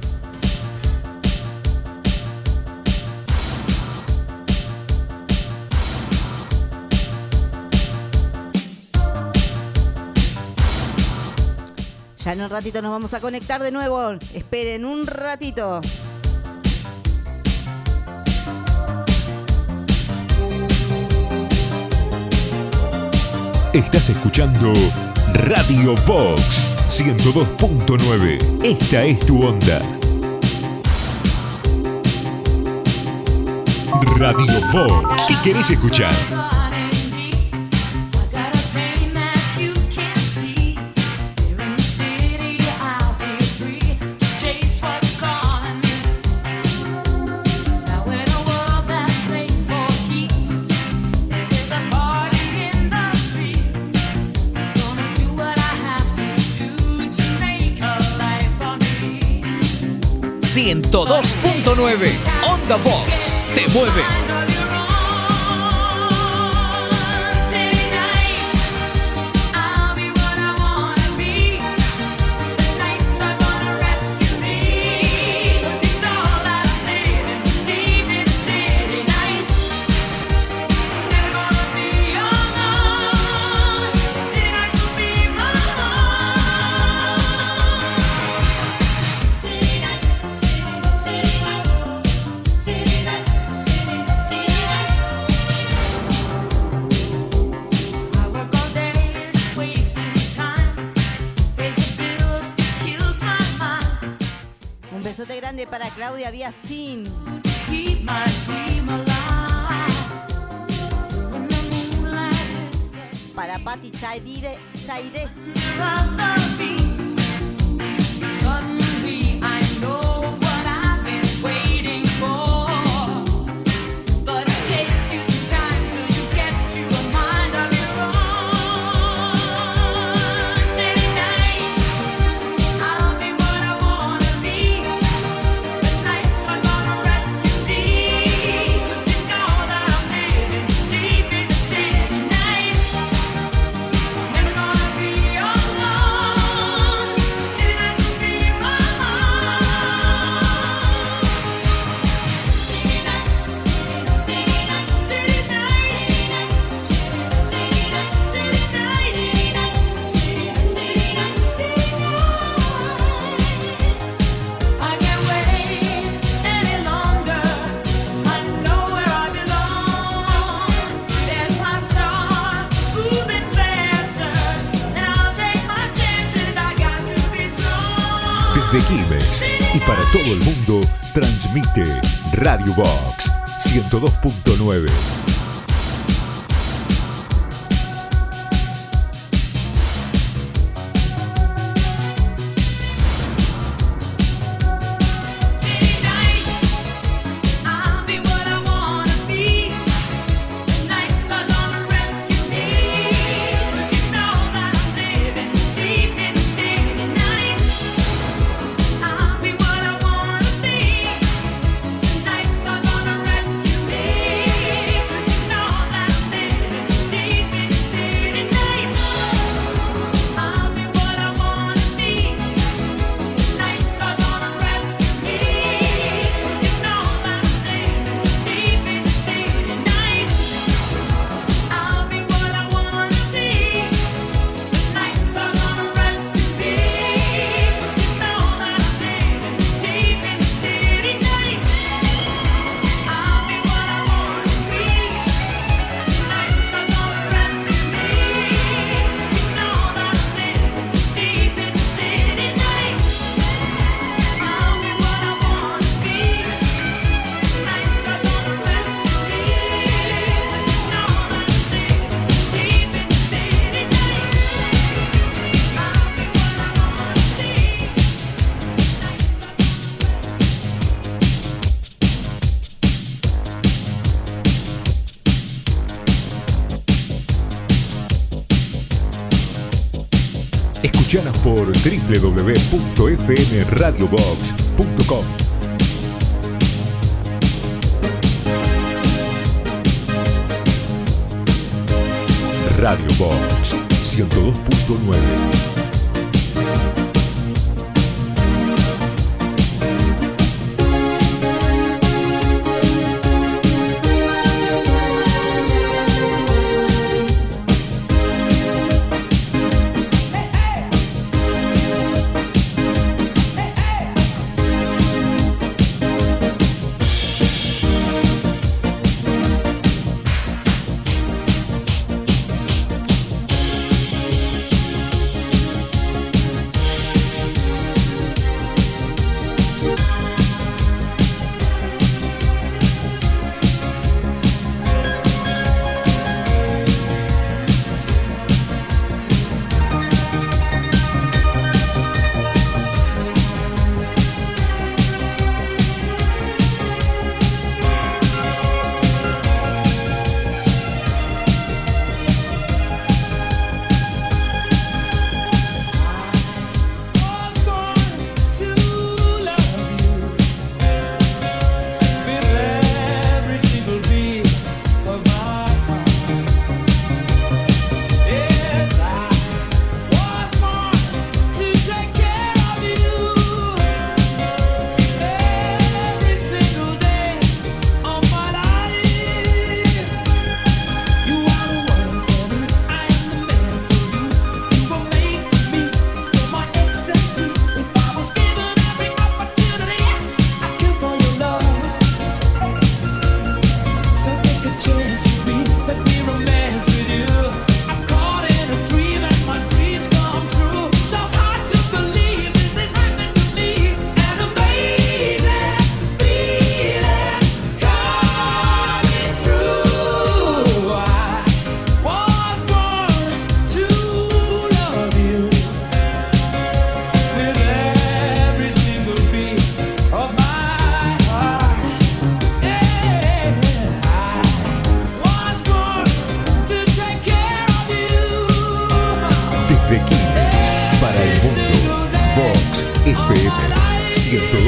Ya en un ratito nos vamos a conectar de nuevo. Esperen un ratito. Estás escuchando Radio Vox ciento dos punto nueve. Esta es tu onda. Radio Box. ¿Qué querés escuchar? ciento dos punto nueve Onda Box te mueve. Para Claudia Biastin. Para Patti Chaide, Chaides. De Quilmes y para todo el mundo transmite Radio Box ciento dos punto nueve. Escuchanos por doble u doble u doble u punto f m radio box punto com. Radio Box ciento dos punto nueve.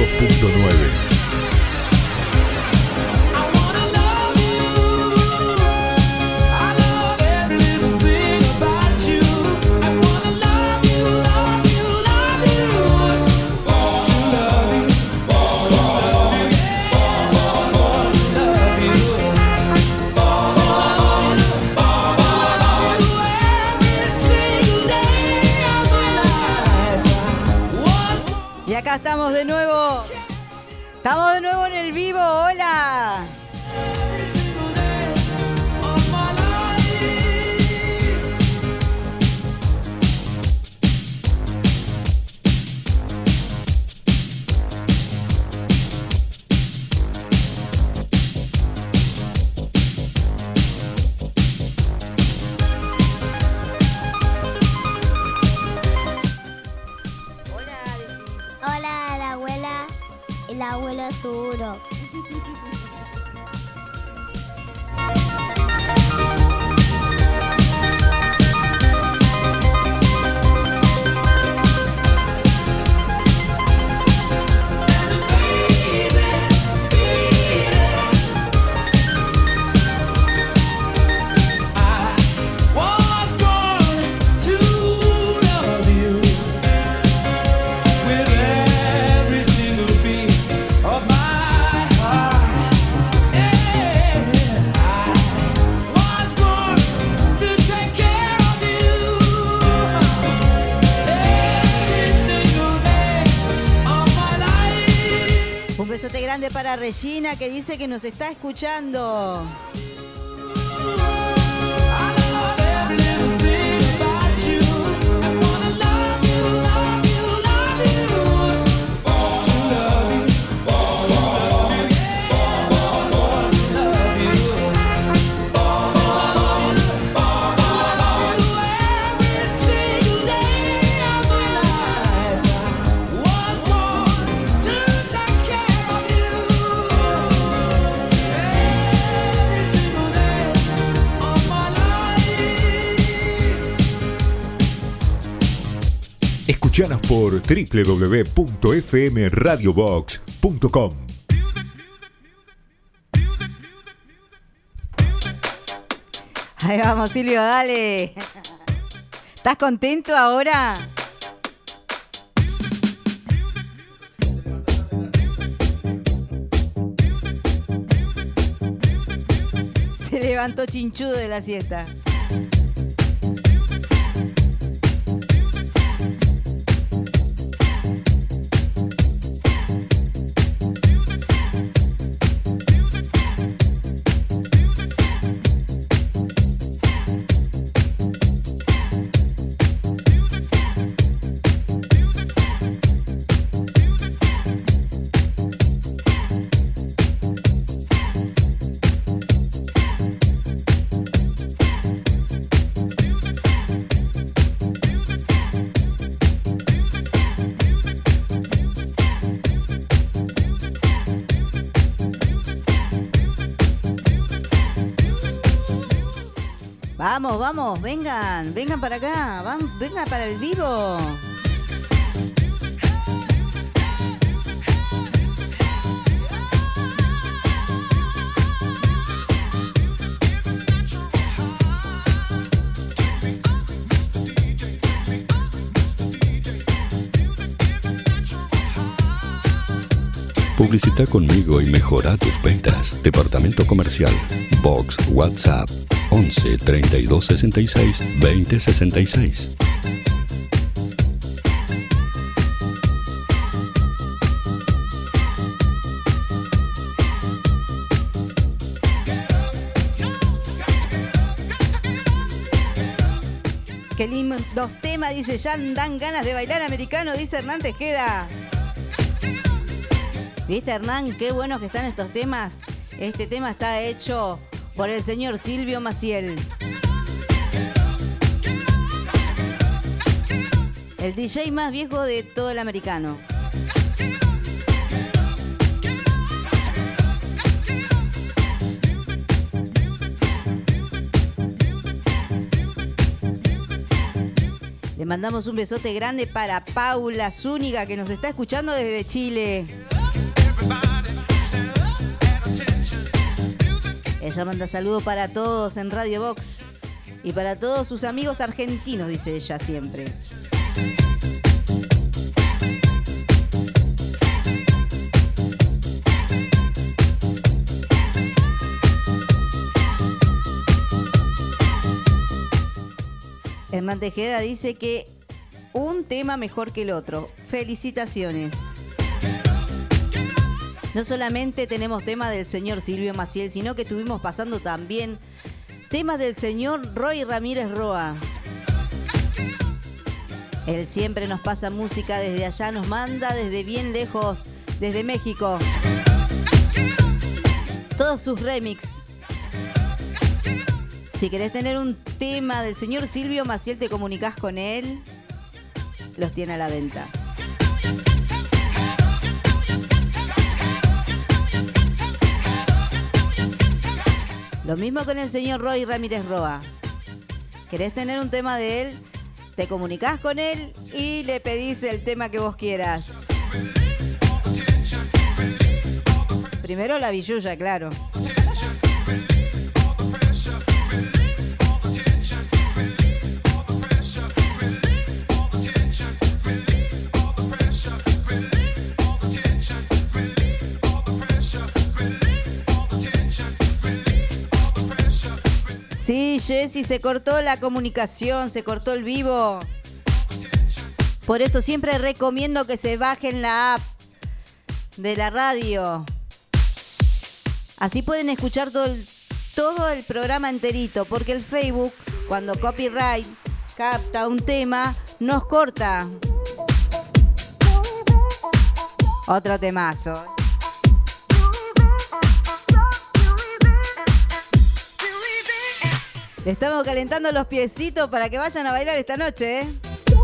dos punto nueve. Acá estamos de nuevo. Estamos de nuevo en el vivo. Hola. El abuelo seguro. Un besote grande para Regina, que dice que nos está escuchando. Escuchanos por doble u doble u doble u punto f m radio box punto com. Ahí vamos, Silvio, dale. ¿Estás contento ahora? Se levantó chinchudo de la siesta. Vamos, vamos, vengan, vengan para acá, van, vengan para el vivo. Publicita conmigo y mejora tus ventas. Departamento Comercial. Box WhatsApp once treinta y dos sesenta y seis veinte sesenta y seis. Qué lindos temas, dice, ya dan ganas de bailar americano, dice Hernán Tejeda. ¿Viste, Hernán? Qué buenos que están estos temas. Este tema está hecho por el señor Silvio Maciel. El D J más viejo de todo el americano. Le mandamos un besote grande para Paula Zúñiga, que nos está escuchando desde Chile. Ella manda saludos para todos en Radio Box y para todos sus amigos argentinos, dice ella siempre. Hernán Tejeda dice que un tema mejor que el otro. Felicitaciones. No solamente tenemos temas del señor Silvio Maciel, sino que estuvimos pasando también temas del señor Roy Ramírez Roa. Él siempre nos pasa música desde allá, nos manda desde bien lejos, desde México. Todos sus remix. Si querés tener un tema del señor Silvio Maciel, te comunicás con él. Los tiene a la venta. Lo mismo con el señor Roy Ramírez Roa. ¿Querés tener un tema de él? Te comunicás con él y le pedís el tema que vos quieras. Primero la billulla, claro. Sí, Jessy, se cortó la comunicación, se cortó el vivo. Por eso siempre recomiendo que se bajen la app de la radio. Así pueden escuchar todo el, todo el programa enterito, porque el Facebook, cuando copyright capta un tema, nos corta. Otro temazo. Le estamos calentando los piecitos para que vayan a bailar esta noche, ¿eh?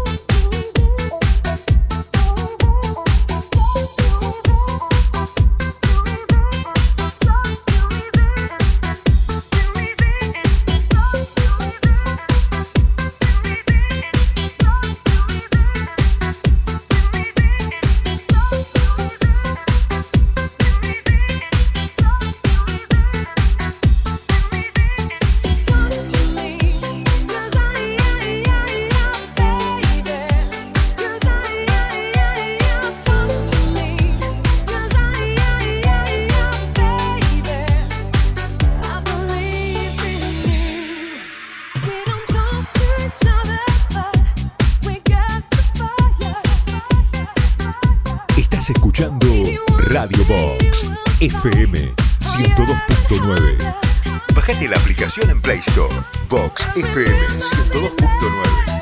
Radio Box F M ciento dos punto nueve. Bájate la aplicación en Play Store. Box F M ciento dos punto nueve.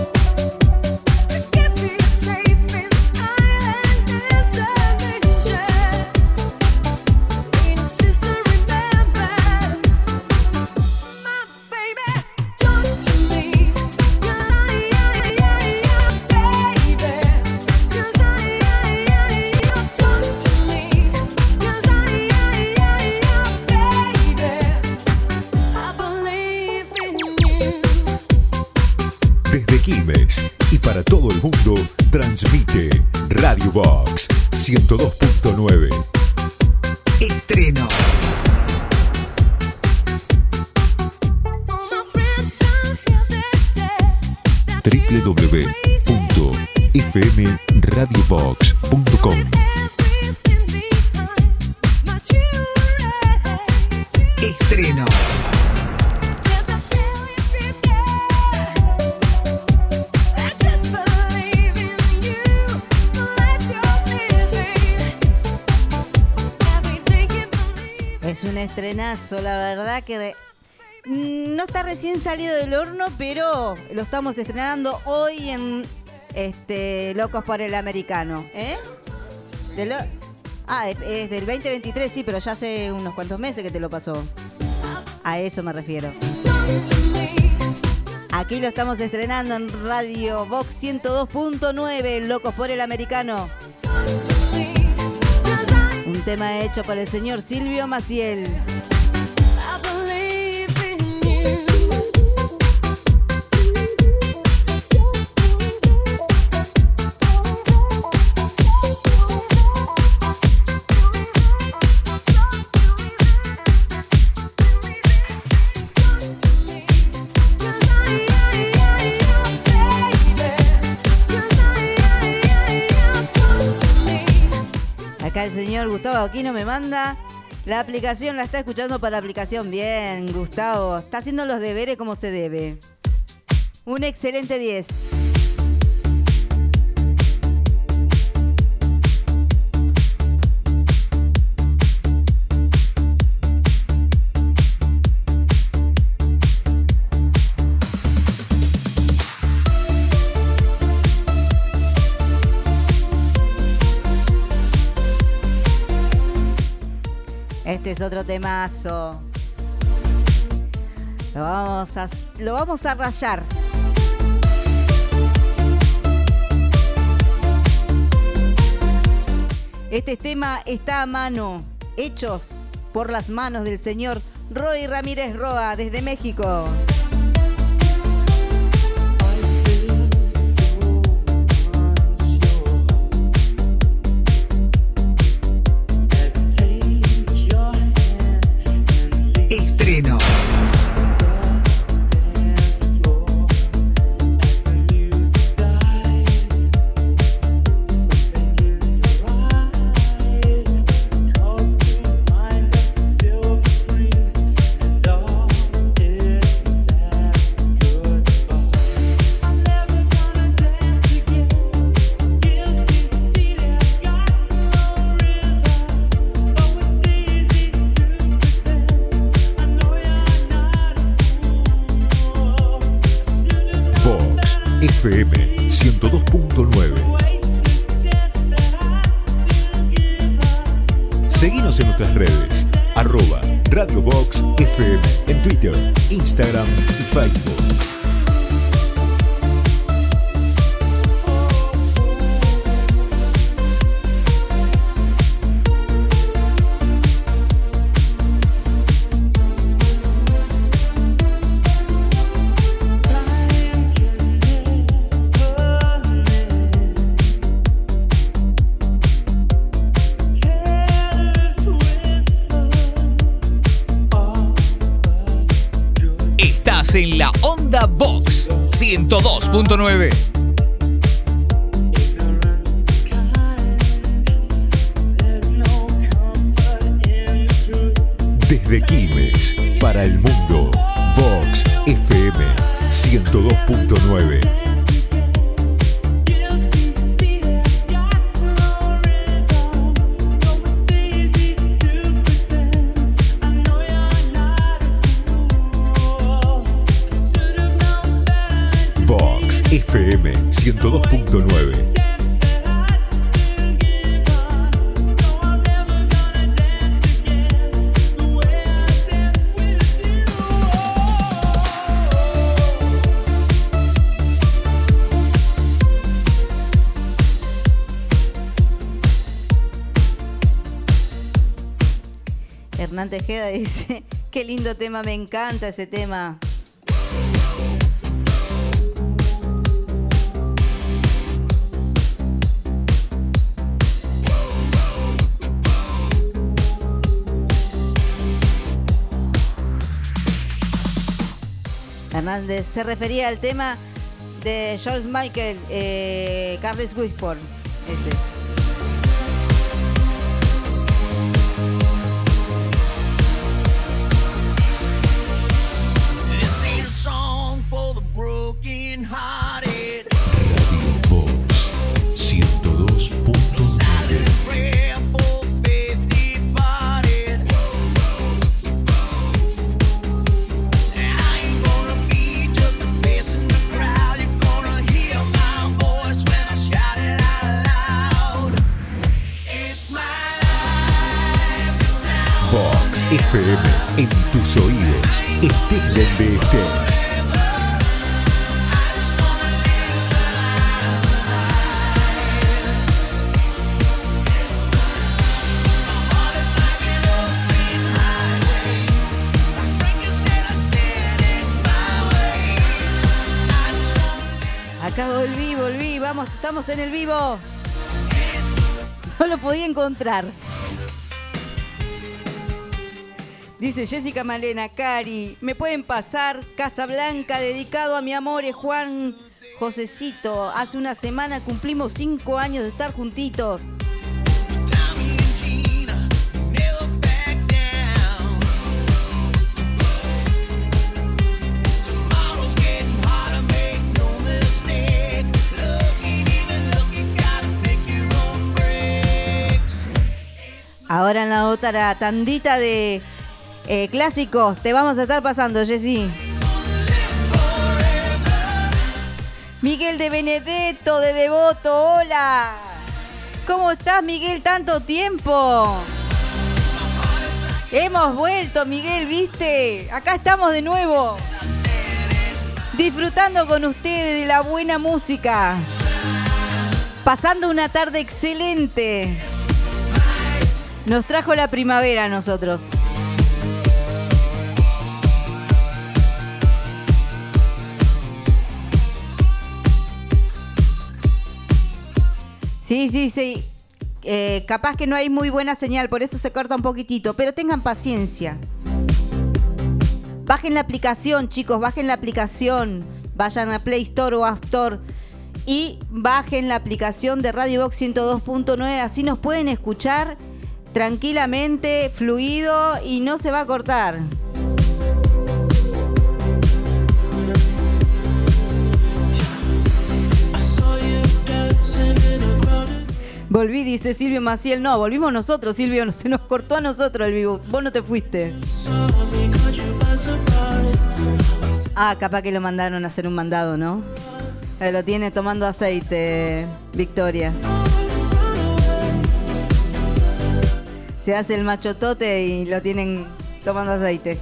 Y para todo el mundo transmite Radio Box ciento dos punto nueve. Estreno. doble u doble u doble u punto f m radio box punto com. Estreno. Es un estrenazo, la verdad que no está recién salido del horno, pero lo estamos estrenando hoy en este Locos por el Americano, ¿eh? De lo... Ah, es del veinte veintitrés, sí, pero ya hace unos cuantos meses que te lo pasó. A eso me refiero. Aquí lo estamos estrenando en Radio Box ciento dos punto nueve, Locos por el Americano. Un tema hecho por el señor Silvio Maciel. Acá el señor Gustavo Aquino me manda. La aplicación la está escuchando para la aplicación. Bien, Gustavo. Está haciendo los deberes como se debe. Un excelente diez. Este es otro temazo. Lo vamos a, lo vamos a rayar. Este tema está a mano, hechos por las manos del señor Roy Ramírez Roa desde México. Estreno. F M ciento dos punto nueve. Seguinos en nuestras redes, arroba Radio Box F M en Twitter, Instagram y Facebook. En la Onda Box ciento dos punto nueve. Desde Quilmes para el mundo, Vox F M ciento dos punto nueve. F M ciento dos punto nueve. Hernán Tejeda dice, qué lindo tema, me encanta ese tema. Hernández se refería al tema de George Michael, eh, Careless Whisper, ese. Radio Box ciento dos punto nueve. F M en tus oídos, estés donde estés. Acá volví, volví, vamos, estamos en el vivo. No lo podía encontrar. Dice Jessica Malena, Cari, ¿me pueden pasar Casablanca dedicado a mi amor y Juan Josecito? Hace una semana cumplimos cinco años de estar juntitos. Ahora en la otra tandita de eh, clásicos te vamos a estar pasando, Jessy. Miguel de Benedetto, de Devoto, hola. ¿Cómo estás, Miguel? Tanto tiempo. Hemos vuelto, Miguel, ¿viste? Acá estamos de nuevo. Disfrutando con ustedes de la buena música. Pasando una tarde excelente. Nos trajo la primavera a nosotros. Sí, sí, sí. Eh, capaz que no hay muy buena señal, por eso se corta un poquitito, pero tengan paciencia. Bajen la aplicación, chicos, bajen la aplicación. Vayan a Play Store o App Store y bajen la aplicación de Radio Box ciento dos punto nueve, así nos pueden escuchar tranquilamente, fluido y no se va a cortar. Volví, dice Silvio Maciel. No, volvimos nosotros, Silvio. Se nos cortó a nosotros el vivo. Vos no te fuiste. Ah, capaz que lo mandaron a hacer un mandado, ¿no? Eh, lo tiene tomando aceite, Victoria. Se hace el machotote y lo tienen tomando aceite.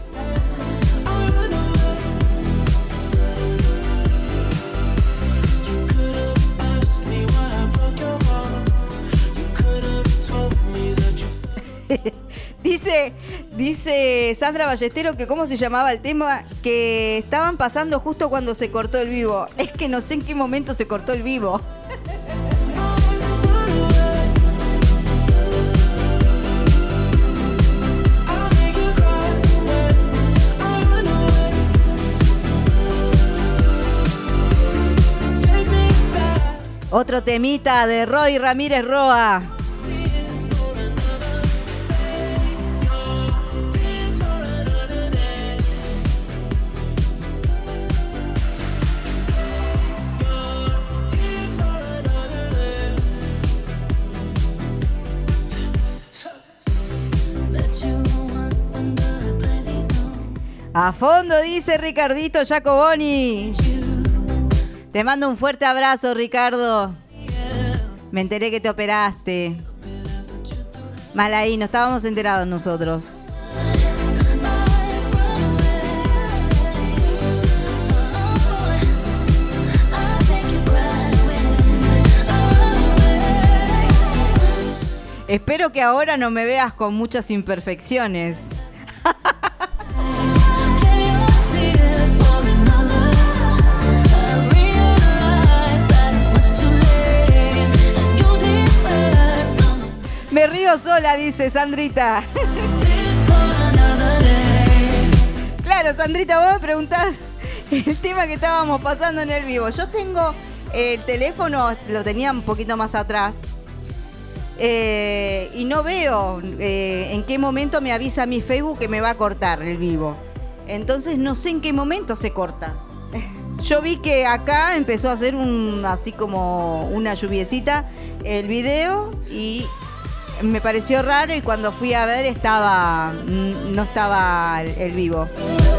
Dice, dice Sandra Ballestero que cómo se llamaba el tema que estaban pasando justo cuando se cortó el vivo. Es que no sé en qué momento se cortó el vivo. Otro temita de Roy Ramírez Roa. A fondo, dice Ricardito Jacoboni. Te mando un fuerte abrazo, Ricardo. Me enteré que te operaste. Mal ahí, no estábamos enterados nosotros. Espero que ahora no me veas con muchas imperfecciones. Me río sola, dice Sandrita. Claro, Sandrita, vos me preguntás el tema que estábamos pasando en el vivo. Yo tengo el teléfono, lo tenía un poquito más atrás, eh, y no veo eh, en qué momento me avisa mi Facebook que me va a cortar el vivo. Entonces no sé en qué momento se corta. Yo vi que acá empezó a hacer un así como una lluviecita el video y me pareció raro, y cuando fui a ver estaba no estaba el, el vivo.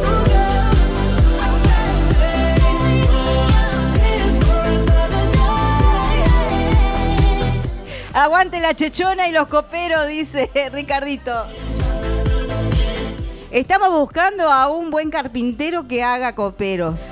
Aguante la chechona y los coperos, dice Ricardito. Estamos buscando a un buen carpintero que haga coperos.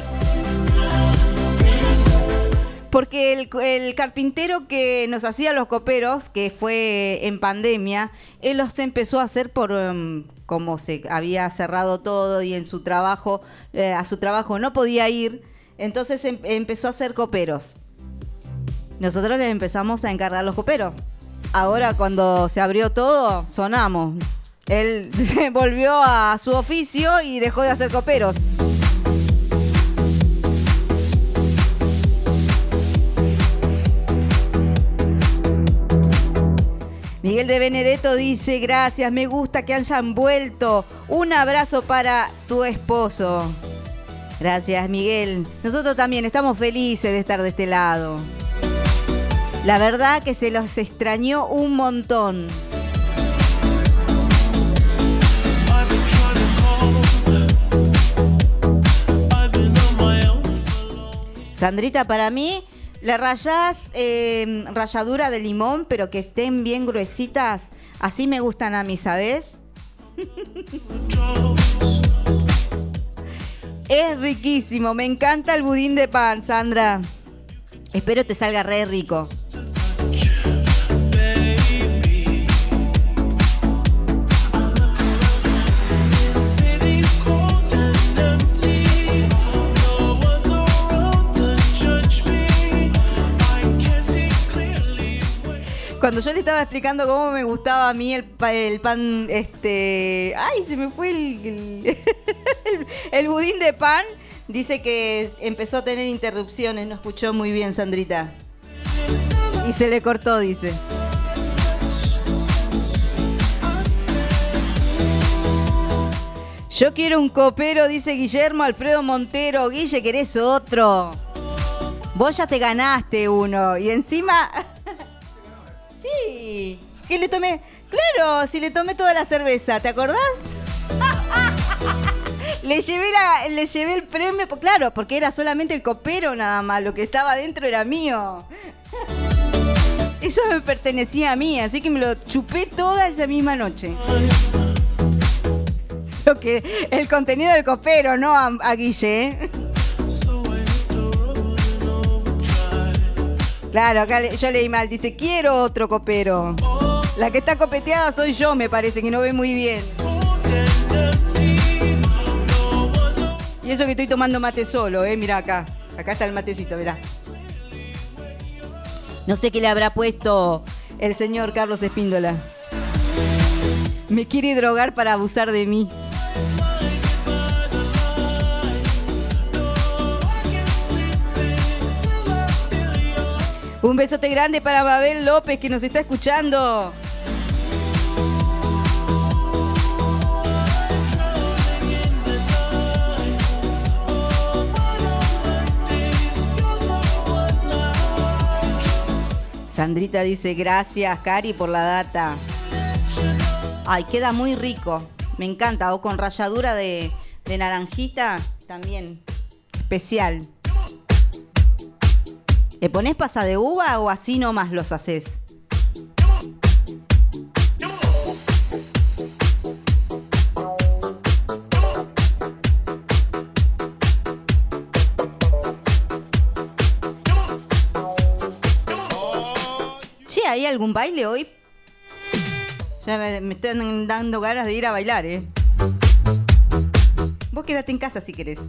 Porque el, el carpintero que nos hacía los coperos, que fue en pandemia, él los empezó a hacer por um, como se había cerrado todo y en su trabajo, eh, a su trabajo no podía ir, entonces em, empezó a hacer coperos. Nosotros les empezamos a encargar los coperos. Ahora cuando se abrió todo, sonamos. Él se volvió a su oficio y dejó de hacer coperos. Miguel de Benedetto dice, gracias, me gusta que hayan vuelto. Un abrazo para tu esposo. Gracias, Miguel. Nosotros también estamos felices de estar de este lado. La verdad que se los extrañó un montón. Sandrita, para mí, le rayás eh, ralladura de limón, pero que estén bien gruesitas. Así me gustan a mí, ¿sabes? Es riquísimo, me encanta el budín de pan, Sandra. Espero te salga re rico. Cuando yo le estaba explicando cómo me gustaba a mí el, pa- el pan, este... ¡Ay, se me fue el, el, el, el budín de pan! Dice que empezó a tener interrupciones, no escuchó muy bien, Sandrita. Y se le cortó, dice. Yo quiero un copero, dice Guillermo Alfredo Montero. Guille, ¿querés otro? Vos ya te ganaste uno. Y encima... Sí, que le tomé, claro, si le tomé toda la cerveza, ¿te acordás? le llevé la, le llevé el premio, claro, porque era solamente el copero nada más, lo que estaba adentro era mío. Eso me pertenecía a mí, así que me lo chupé toda esa misma noche. Lo que, el contenido del copero, no a, a Guille, ¿eh? Claro, acá le, yo leí mal, dice, quiero otro copero. La que está copeteada soy yo, me parece, que no ve muy bien. Y eso que estoy tomando mate solo, eh, mirá acá. Acá está el matecito, mirá. No sé qué le habrá puesto el señor Carlos Espíndola. Me quiere drogar para abusar de mí. Un besote grande para Mabel López, que nos está escuchando. Sandrita dice, gracias, Cari, por la data. Ay, queda muy rico. Me encanta. O con ralladura de, de naranjita, también. Especial. ¿Le ponés pasa de uva o así nomás los haces? Che, ¿hay algún baile hoy? Ya me, me están dando ganas de ir a bailar, ¿eh? Vos quédate en casa si querés.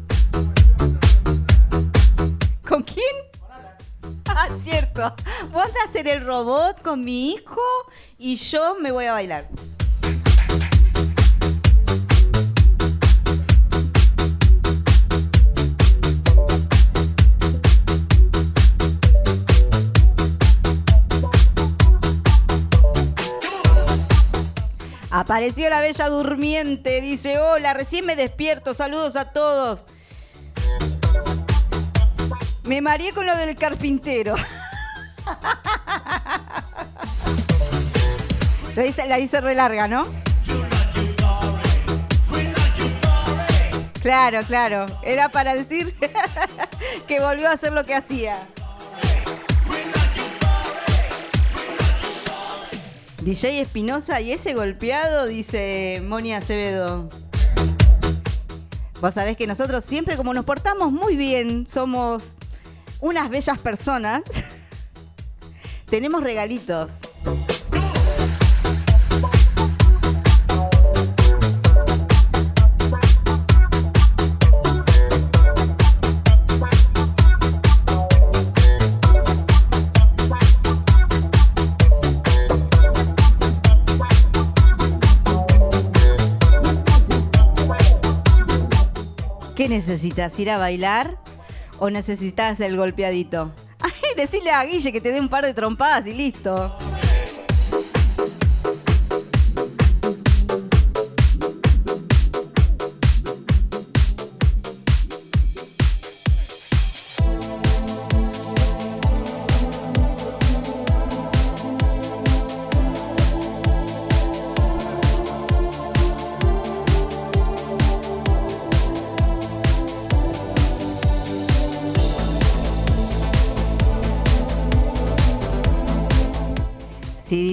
¿Con quién? Ah, cierto. Vos andás a hacer el robot con mi hijo y yo me voy a bailar. Apareció la bella durmiente, dice, hola, recién me despierto, saludos a todos. Me mareé con lo del carpintero. Lo hice, la hice re larga, ¿no? Claro, claro. Era para decir que volvió a hacer lo que hacía. D J Espinosa y ese golpeado, dice Moni Acevedo. Vos sabés que nosotros siempre, como nos portamos muy bien, somos unas bellas personas, tenemos regalitos. ¿Qué necesitas? ¿Ir a bailar o necesitas el golpeadito? Ay, decirle a Guille que te dé un par de trompadas y listo.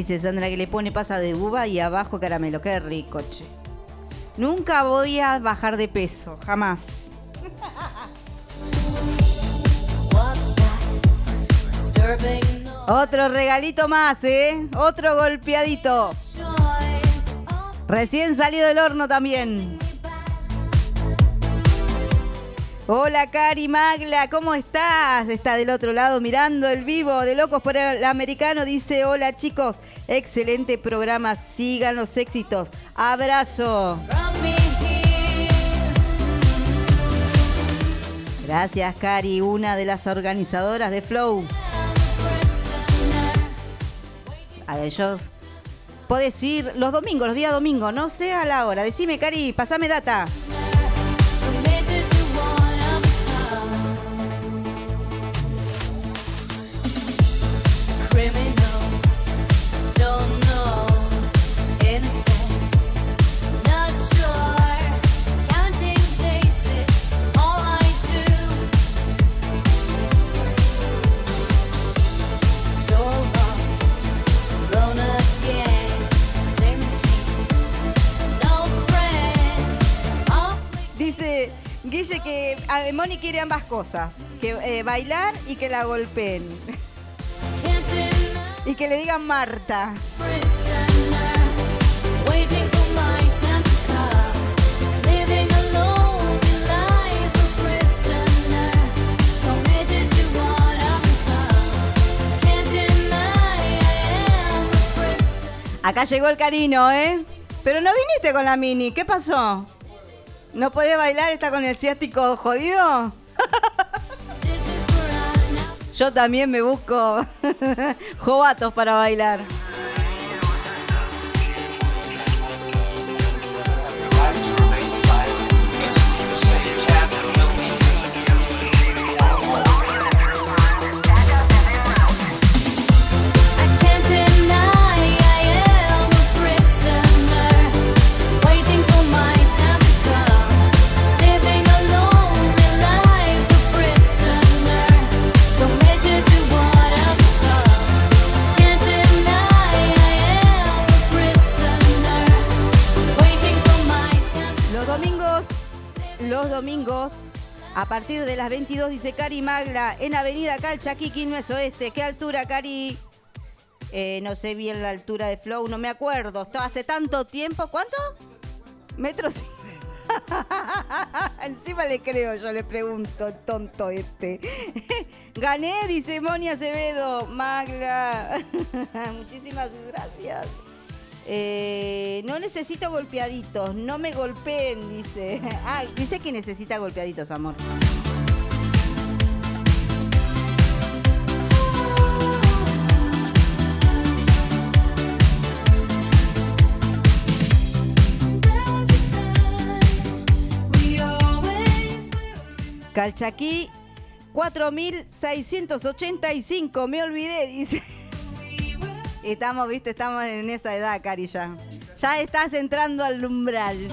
Dice Sandra que le pone pasa de uva y abajo caramelo. Qué rico, che. Nunca voy a bajar de peso, jamás. Otro regalito más, ¿eh? Otro golpeadito. Recién salido del horno también. Hola Cari Magla, ¿cómo estás? Está del otro lado mirando el vivo de Locos por el Americano. Dice, hola chicos, excelente programa, sigan los éxitos. Abrazo. Gracias Cari, una de las organizadoras de Flow. A ellos podés ir los domingos, los días domingos, no sé a la hora. Decime Cari, pasame data. Guille que a Moni quiere ambas cosas, que eh, bailar y que la golpeen. Y que le digan Marta. Acá llegó el Carino, ¿eh? Pero no viniste con la Mini, ¿qué pasó? ¿No podés bailar? ¿Está con el ciático jodido? Yo también me busco jovatos para bailar. Los domingos, a partir de las veintidós, dice Cari Magla, en Avenida Calchaquí, Quilmes Oeste. ¿Qué altura, Cari? Eh, no sé bien la altura de Flow, no me acuerdo. Esto hace tanto tiempo. ¿Cuánto? Metros. Encima le creo, yo le pregunto, tonto este. Gané, dice Moni Acevedo. Magla. Muchísimas gracias. Eh, no necesito golpeaditos, no me golpeen, dice. Ah, dice que necesita golpeaditos, amor. Calchaquí cuatro mil seiscientos ochenta y cinco, me olvidé, dice. Estamos, viste, estamos en esa edad, Cari, ya. Ya estás entrando al umbral.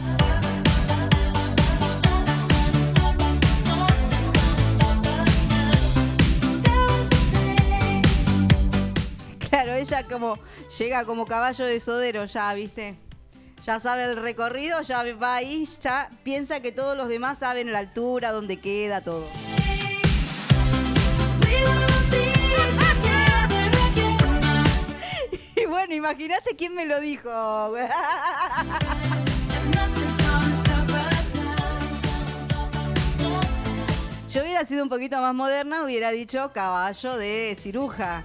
Claro, ella como llega como caballo de sodero ya, viste. Ya sabe el recorrido, ya va ahí, ya piensa que todos los demás saben la altura, dónde queda, todo. Y bueno, imagínate quién me lo dijo. Yo hubiera sido un poquito más moderna, hubiera dicho caballo de ciruja.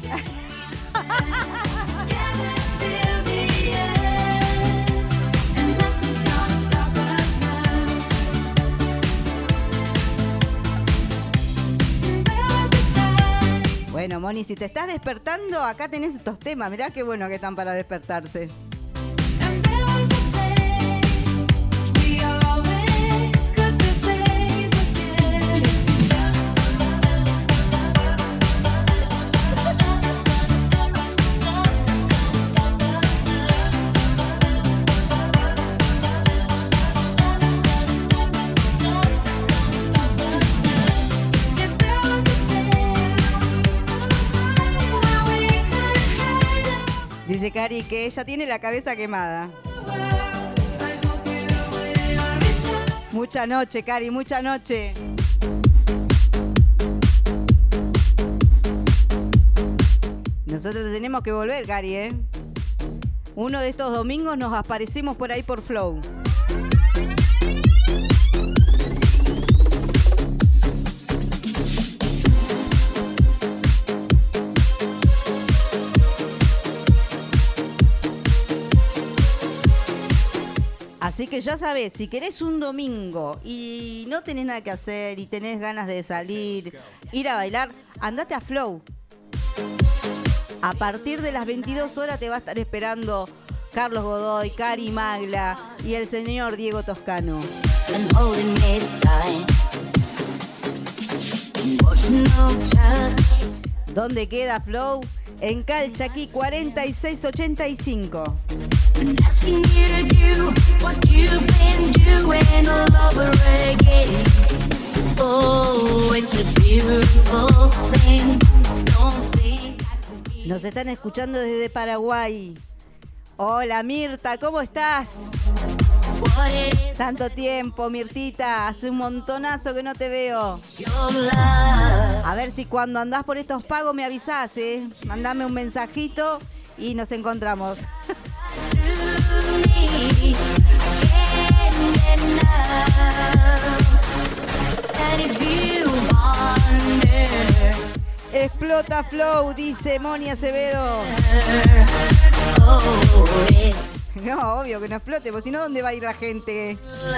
Bueno, Moni, si te estás despertando, acá tenés estos temas. Mirá qué bueno que están para despertarse. Cari, que ella tiene la cabeza quemada. Mucha noche, Cari, mucha noche. Nosotros tenemos que volver, Cari, ¿eh? Uno de estos domingos nos aparecemos por ahí por Flow. Así que ya sabés, si querés un domingo y no tenés nada que hacer y tenés ganas de salir, ir a bailar, andate a Flow. A partir de las veintidós horas te va a estar esperando Carlos Godoy, Cari Magla y el señor Diego Toscano. ¿Dónde queda Flow? En Calchaquí cuarenta y seis ochenta y cinco. Nos están escuchando desde Paraguay. Hola Mirta, ¿cómo estás? Tanto tiempo, Mirtita, hace un montonazo que no te veo. A ver si cuando andás por estos pagos me avisás, ¿eh? Mandame un mensajito y nos encontramos. Explota Flow, dice Moni Acevedo. No, obvio que no explote, porque si no, ¿dónde va a ir la gente?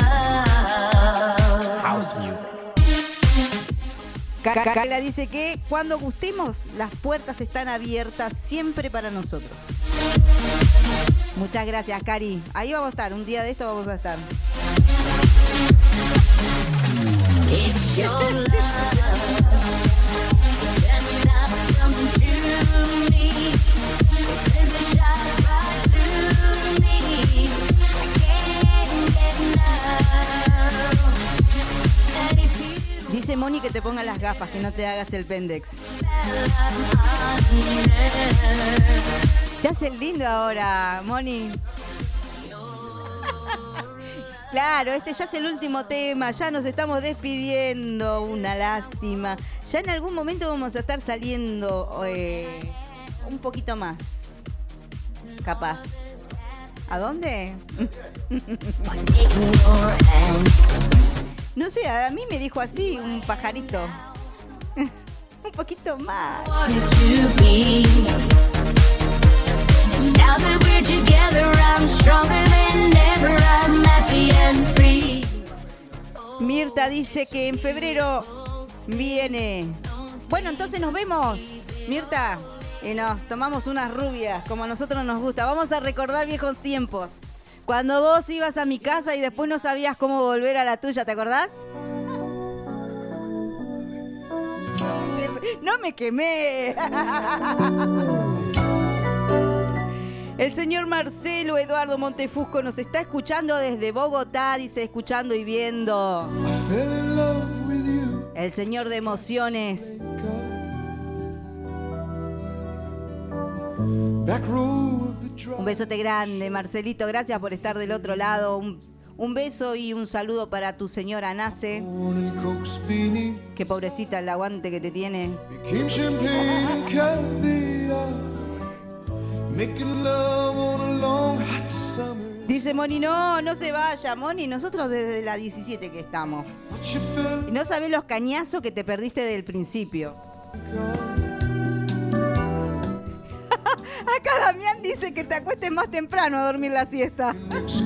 House music. Carla dice que cuando gustemos, las puertas están abiertas siempre para nosotros. Muchas gracias, Cari. Ahí vamos a estar, un día de esto vamos a estar. Dice Moni que te pongan las gafas, que no te hagas el pendex. Se hace el lindo ahora, Moni. Claro, este ya es el último tema, ya nos estamos despidiendo, una lástima. Ya en algún momento vamos a estar saliendo eh, un poquito más, capaz. ¿A dónde? No sé, a mí me dijo así un pajarito. Un poquito más. Mirta dice que en febrero viene. Bueno, entonces nos vemos, Mirta, y nos tomamos unas rubias, como a nosotros nos gusta. Vamos a recordar viejos tiempos. Cuando vos ibas a mi casa y después no sabías cómo volver a la tuya, ¿te acordás? ¡No me quemé! El señor Marcelo Eduardo Montefusco nos está escuchando desde Bogotá, dice, escuchando y viendo. El señor de emociones. Un besote grande, Marcelito, gracias por estar del otro lado. Un, un beso y un saludo para tu señora Nace. Qué pobrecita el aguante que te tiene. Dice Moni, no, no se vaya, Moni, nosotros desde la diecisiete que estamos. Y no sabés los cañazos que te perdiste del principio. Acá Damián dice que te acuestes más temprano a dormir la siesta.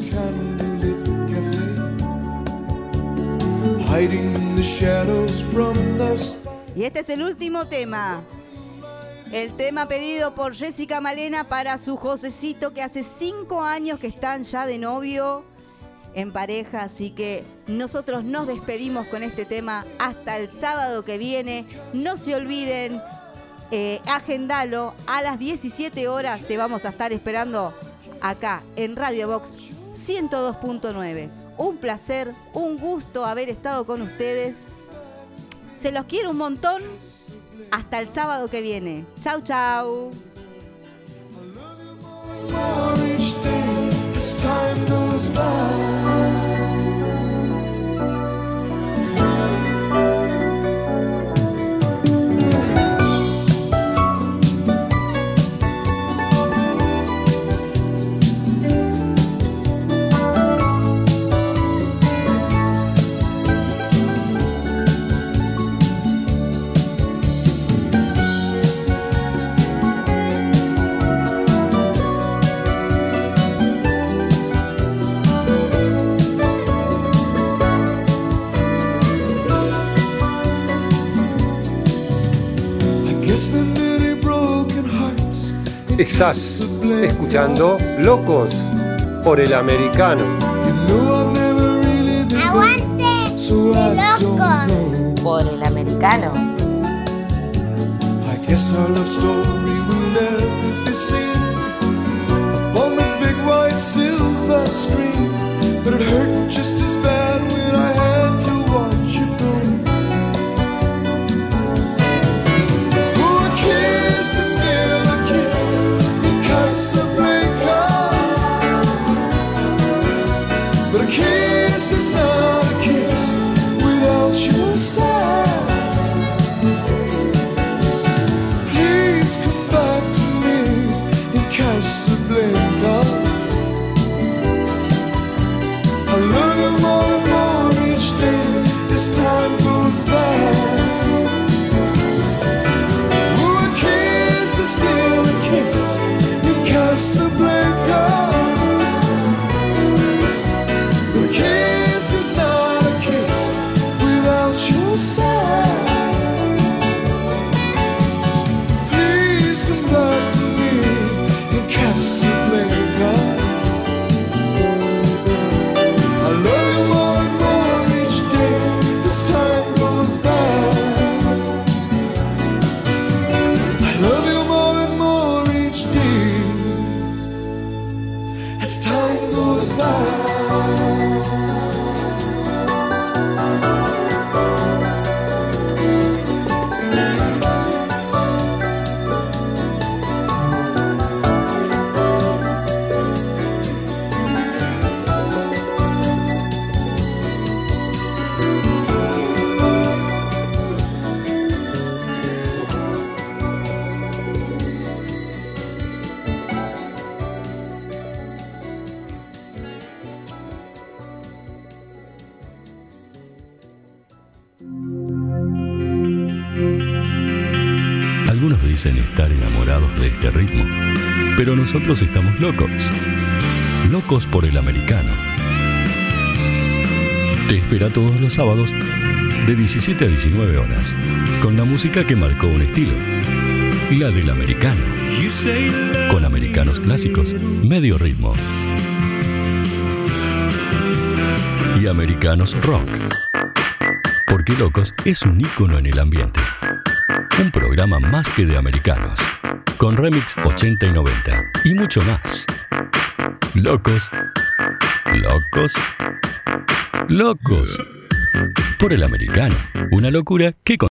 Y este es el último tema. El tema pedido por Jessica Malena para su Josecito, que hace cinco años que están ya de novio, en pareja. Así que nosotros nos despedimos con este tema hasta el sábado que viene. No se olviden. Eh, agendalo, a las diecisiete horas te vamos a estar esperando acá en Radio Box ciento dos punto nueve. Un placer, un gusto haber estado con ustedes. Se los quiero un montón. Hasta el sábado que viene. Chau, chau. Estás escuchando Locos por el Americano. ¡Aguante! ¡Locos! Por el Americano. I guess our love story will never be seen on the big white silver screen, but it hurt just as bad when I had to watch you go. Oh, a kiss is still a kiss in Casablanca, but a kiss is not a kiss without your side. Casablanca, I love you more and more each day as time goes by. Oh, a kiss is still a kiss in Casablanca, but a kiss is not a kiss without your side. Please come back to me, Casablanca. I love you more and more each day as time goes by. I love you more and more each day as time goes by. Algunos dicen estar enamorados de este ritmo, pero nosotros estamos locos. Locos por el Americano. Te espera todos los sábados de diecisiete a diecinueve horas, con la música que marcó un estilo, la del americano, con americanos clásicos, medio ritmo y americanos rock. Porque Locos es un ícono en el ambiente. Un programa más que de americanos, con remix ochenta y noventa y mucho más. Locos, locos, locos por el Americano. Una locura que con